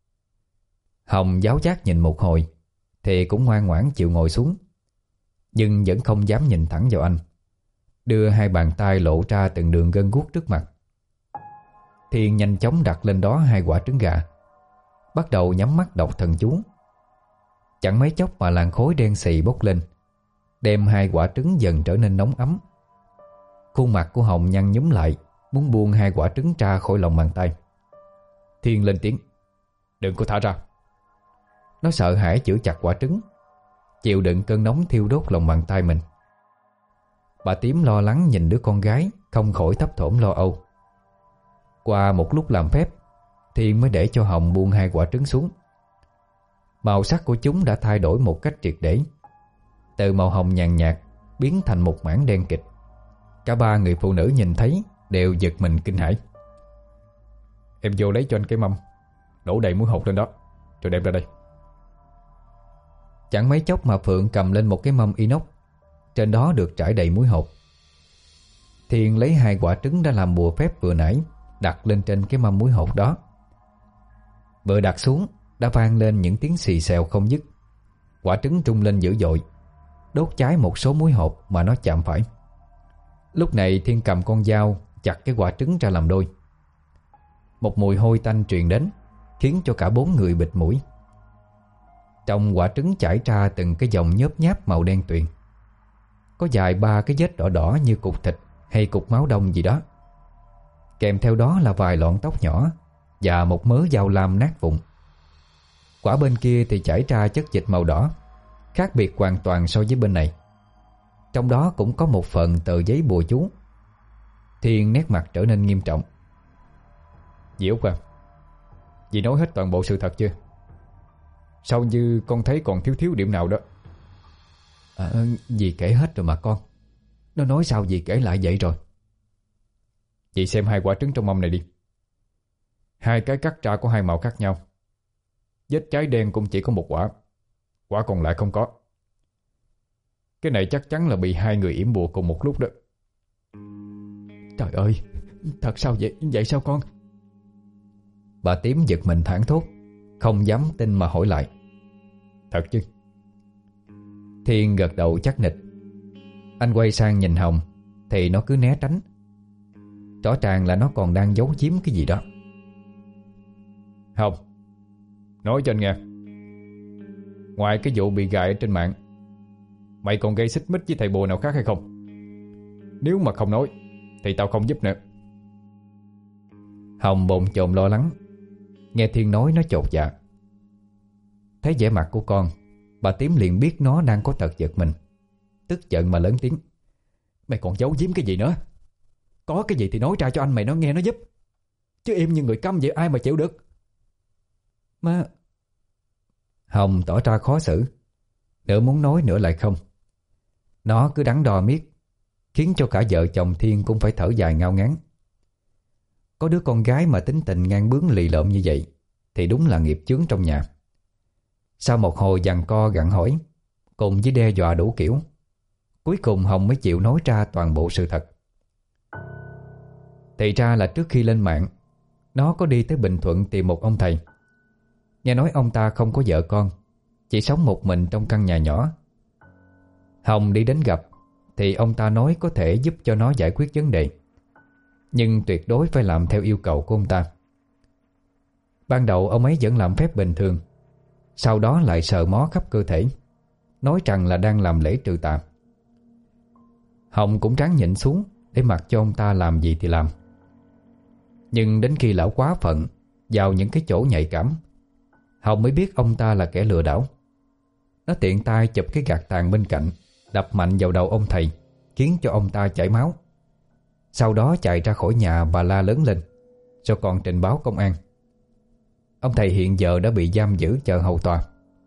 Hồng giáo giác nhìn một hồi thì cũng ngoan ngoãn chịu ngồi xuống, nhưng vẫn không dám nhìn thẳng vào anh, đưa hai bàn tay lộ ra từng đường gân guốc trước mặt. Thiên nhanh chóng đặt lên đó hai quả trứng gà, bắt đầu nhắm mắt đọc thần chú. Chẳng mấy chốc mà làn khói đen xì bốc lên, đem hai quả trứng dần trở nên nóng ấm. Khuôn mặt của Hồng nhăn nhúm lại, muốn buông hai quả trứng ra khỏi lòng bàn tay. Thiên lên tiếng: "Đừng có thả ra." Nó sợ hãi giữ chặt quả trứng, chịu đựng cơn nóng thiêu đốt lòng bàn tay mình. Bà Tím lo lắng nhìn đứa con gái, không khỏi thấp thỏm lo âu. Qua một lúc làm phép, Thiên mới để cho Hồng buông hai quả trứng xuống. Màu sắc của chúng đã thay đổi một cách triệt để, từ màu hồng nhàn nhạt biến thành một mảng đen kịt. Cả ba người phụ nữ nhìn thấy đều giật mình kinh hãi. "Em vô lấy cho anh cái mâm, đổ đầy muối hột lên đó, rồi đem ra đây." Chẳng mấy chốc mà Phượng cầm lên một cái mâm inox, trên đó được trải đầy muối hột. Thiên lấy hai quả trứng đã làm bùa phép vừa nãy đặt lên trên cái mâm muối hột đó. Vừa đặt xuống đã vang lên những tiếng xì xèo không dứt. Quả trứng trung lên dữ dội, đốt cháy một số muối hột mà nó chạm phải. Lúc này Thiên cầm con dao chặt cái quả trứng ra làm đôi. Một mùi hôi tanh truyền đến, khiến cho cả bốn người bịt mũi. Trong quả trứng chảy ra từng cái dòng nhớp nháp màu đen tuyền, có dài ba cái vết đỏ đỏ như cục thịt hay cục máu đông gì đó. Kèm theo đó là vài lọn tóc nhỏ và một mớ dao lam nát vụn. Quả bên kia thì chảy ra chất dịch màu đỏ, khác biệt hoàn toàn so với bên này. Trong đó cũng có một phần tờ giấy bùa chú. Thiên nét mặt trở nên nghiêm trọng. "Dì Út à, dì nói hết toàn bộ sự thật chưa? Sao như con thấy còn thiếu thiếu điểm nào đó?" À, dì kể hết rồi mà con. Nó nói sao dì kể lại vậy rồi? Dì xem hai quả trứng trong mâm này đi. Hai cái cắt ra có hai màu khác nhau. Vết cháy đen cũng chỉ có một quả, quả còn lại không có. Cái này chắc chắn là bị hai người yểm bùa cùng một lúc đó. Trời ơi, thật sao vậy? Vậy sao con? Bà Tím giật mình thảng thốt, không dám tin mà hỏi lại. Thật chứ? Thiên gật đầu chắc nịch. Anh quay sang nhìn Hồng thì nó cứ né tránh. Rõ ràng là nó còn đang giấu giếm cái gì đó. Hồng, nói cho anh nghe, ngoài cái vụ bị gài ở trên mạng, mày còn gây xích mích với thầy bùa nào khác hay không? Nếu mà không nói thì tao không giúp nữa. Hồng bồn chồn lo lắng. Nghe Thiên nói nó chột dạ. Thấy vẻ mặt của con, bà Tím liền biết nó đang có tật giật mình. Tức giận mà lớn tiếng: Mày còn giấu giếm cái gì nữa? Có cái gì thì nói ra cho anh mày nó nghe nó giúp. Chứ im như người câm vậy ai mà chịu được. Má... Hồng tỏ ra khó xử, nửa muốn nói nửa lại không. Nó cứ đắn đo miết, khiến cho cả vợ chồng Thiên cũng phải thở dài ngao ngán. Có đứa con gái mà tính tình ngang bướng lì lợm như vậy thì đúng là nghiệp chướng trong nhà. Sau một hồi giằng co gặng hỏi cùng với đe dọa đủ kiểu, cuối cùng Hồng mới chịu nói ra toàn bộ sự thật. Thì ra là trước khi lên mạng, nó có đi tới Bình Thuận tìm một ông thầy. Nghe nói ông ta không có vợ con, chỉ sống một mình trong căn nhà nhỏ. Hồng đi đến gặp thì ông ta nói có thể giúp cho nó giải quyết vấn đề, nhưng tuyệt đối phải làm theo yêu cầu của ông ta. Ban đầu ông ấy vẫn làm phép bình thường, sau đó lại sờ mó khắp cơ thể, nói rằng là đang làm lễ trừ tà. Hồng cũng ráng nhịn xuống để mặc cho ông ta làm gì thì làm. Nhưng đến khi lão quá phận vào những cái chỗ nhạy cảm, Hồng mới biết ông ta là kẻ lừa đảo. Nó tiện tay chụp cái gạt tàn bên cạnh, đập mạnh vào đầu ông thầy, khiến cho ông ta chảy máu. Sau đó chạy ra khỏi nhà và la lớn lên, rồi còn trình báo công an. Ông thầy hiện giờ đã bị giam giữ chờ hầu tòa.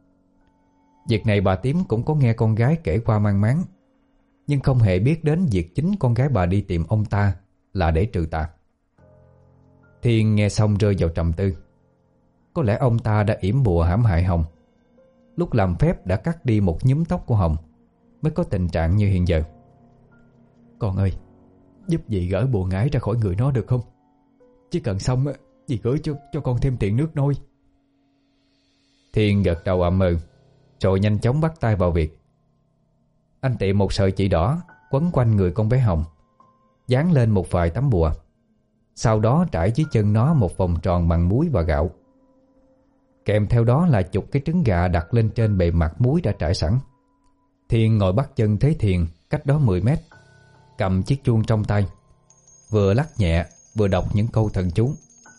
Việc này bà Tím cũng có nghe con gái kể qua mang máng, nhưng không hề biết đến việc chính con gái bà đi tìm ông ta là để trừ tà. Thiên nghe xong rơi vào trầm tư. Có lẽ ông ta đã yểm bùa hãm hại Hồng. Lúc làm phép đã cắt đi một nhúm tóc của Hồng, mới có tình trạng như hiện giờ. Con ơi, giúp dì gỡ bùa ngải ra khỏi người nó được không? Chỉ cần xong dì gửi cho, cho con thêm tiền nước nôi. Thiên gật đầu ậm ừ, rồi nhanh chóng bắt tay vào việc. Anh tiệm một sợi chỉ đỏ quấn quanh người con bé Hồng, dán lên một vài tấm bùa. Sau đó trải dưới chân nó một vòng tròn bằng muối và gạo. Kèm theo đó là chục cái trứng gà đặt lên trên bề mặt muối đã trải sẵn. Thiên ngồi bắt chân Thế Thiền cách đó mười mét, cầm chiếc chuông trong tay, vừa lắc nhẹ vừa đọc những câu thần chú.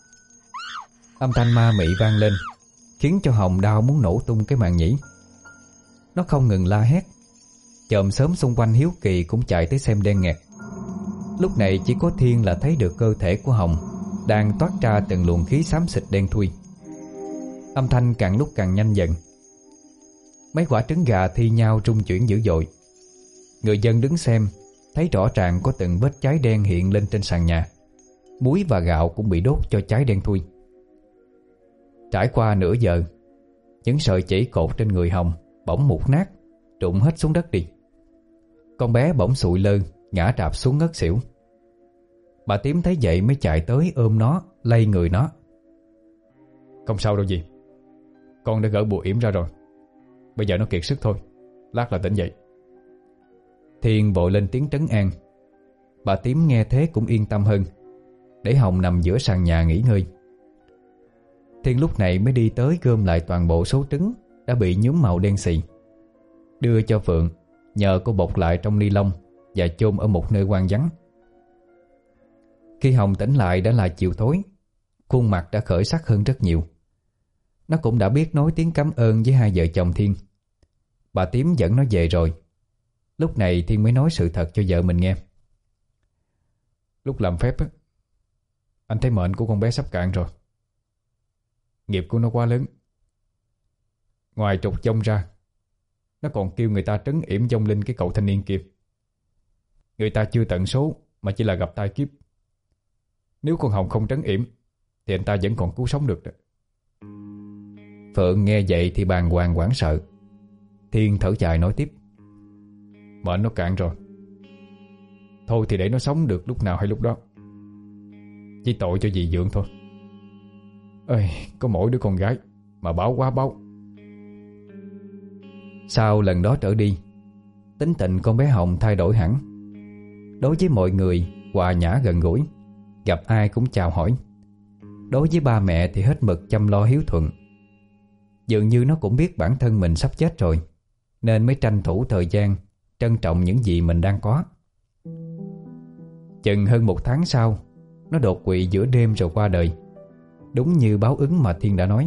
Âm thanh ma mị vang lên, khiến cho Hồng đau muốn nổ tung cái màng nhĩ. Nó không ngừng la hét. Chòm xóm xung quanh hiếu kỳ cũng chạy tới xem đen nghẹt. Lúc này chỉ có Thiên là thấy được cơ thể của Hồng đang toát ra từng luồng khí xám xịt đen thui. Âm thanh càng lúc càng nhanh dần. Mấy quả trứng gà thi nhau rung chuyển dữ dội. Người dân đứng xem thấy rõ ràng có từng vết cháy đen hiện lên trên sàn nhà. Muối và gạo cũng bị đốt cho cháy đen thui. Trải qua nửa giờ, những sợi chỉ cột trên người Hồng bỗng mục nát, rụng hết xuống đất đi. Con bé bỗng sụi lơ, ngã rạp xuống ngất xỉu. Bà Tím thấy vậy mới chạy tới ôm nó, lay người nó. Không sao đâu gì, con đã gỡ bùa yểm ra rồi. Bây giờ nó kiệt sức thôi, lát là tỉnh dậy. Thiên vội lên tiếng trấn an. Bà Tím nghe thế cũng yên tâm hơn, để Hồng nằm giữa sàn nhà nghỉ ngơi. Thiên lúc này mới đi tới gom lại toàn bộ số trứng đã bị nhuốm màu đen xì, đưa cho Phượng, nhờ cô bọc lại trong ni lông và chôn ở một nơi hoang vắng. Khi Hồng tỉnh lại đã là chiều tối, khuôn mặt đã khởi sắc hơn rất nhiều. Nó cũng đã biết nói tiếng cảm ơn với hai vợ chồng Thiên. Bà Tím dẫn nó về rồi. Lúc này Thiên mới nói sự thật cho vợ mình nghe. Lúc làm phép á, anh thấy mệnh của con bé sắp cạn rồi. Nghiệp của nó quá lớn. Ngoài trục vong ra, nó còn kêu người ta trấn yểm vong linh cái cậu thanh niên kia. Người ta chưa tận số mà chỉ là gặp tai kiếp. Nếu con Hồng không trấn yểm thì anh ta vẫn còn cứu sống được đó. Phượng nghe vậy thì bàng hoàng hoảng sợ. Thiên thở dài nói tiếp. Mệnh nó cạn rồi. Thôi thì để nó sống được lúc nào hay lúc đó. Chỉ tội cho dì Dượng thôi. Ơi, có mỗi đứa con gái mà báo quá báo. Sau lần đó trở đi, tính tình con bé Hồng thay đổi hẳn. Đối với mọi người hòa nhã gần gũi, gặp ai cũng chào hỏi. Đối với ba mẹ thì hết mực chăm lo hiếu thuận. Dường như nó cũng biết bản thân mình sắp chết rồi, nên mới tranh thủ thời gian trân trọng những gì mình đang có. Chừng hơn một tháng sau, nó đột quỵ giữa đêm rồi qua đời, đúng như báo ứng mà Thiên đã nói.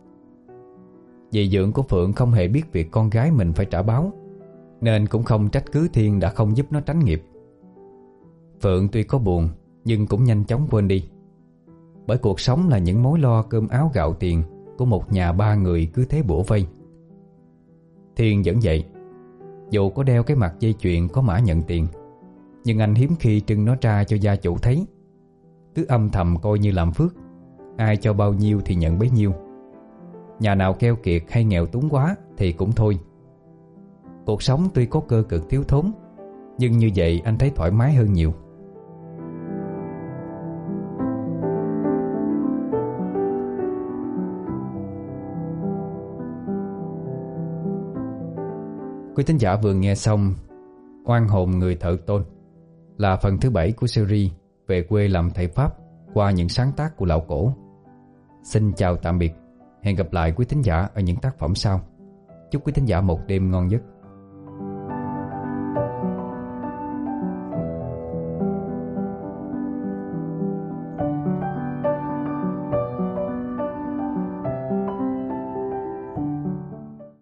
Dì dượng của Phượng không hề biết việc con gái mình phải trả báo, nên cũng không trách cứ Thiên đã không giúp nó tránh nghiệp. Phượng tuy có buồn nhưng cũng nhanh chóng quên đi, bởi cuộc sống là những mối lo cơm áo gạo tiền của một nhà ba người cứ thế bủa vây. Thiên vẫn vậy. Dù có đeo cái mặt dây chuyền có mã nhận tiền, nhưng anh hiếm khi trưng nó ra cho gia chủ thấy. Cứ âm thầm coi như làm phước, ai cho bao nhiêu thì nhận bấy nhiêu. Nhà nào keo kiệt hay nghèo túng quá thì cũng thôi. Cuộc sống tuy có cơ cực thiếu thốn, nhưng như vậy anh thấy thoải mái hơn nhiều. Quý thính giả vừa nghe xong Oan hồn người thợ tôn, là phần thứ bảy của series Về quê làm thầy Pháp qua những sáng tác của Lão Cổ. Xin chào tạm biệt. Hẹn gặp lại quý thính giả ở những tác phẩm sau. Chúc quý thính giả một đêm ngon giấc.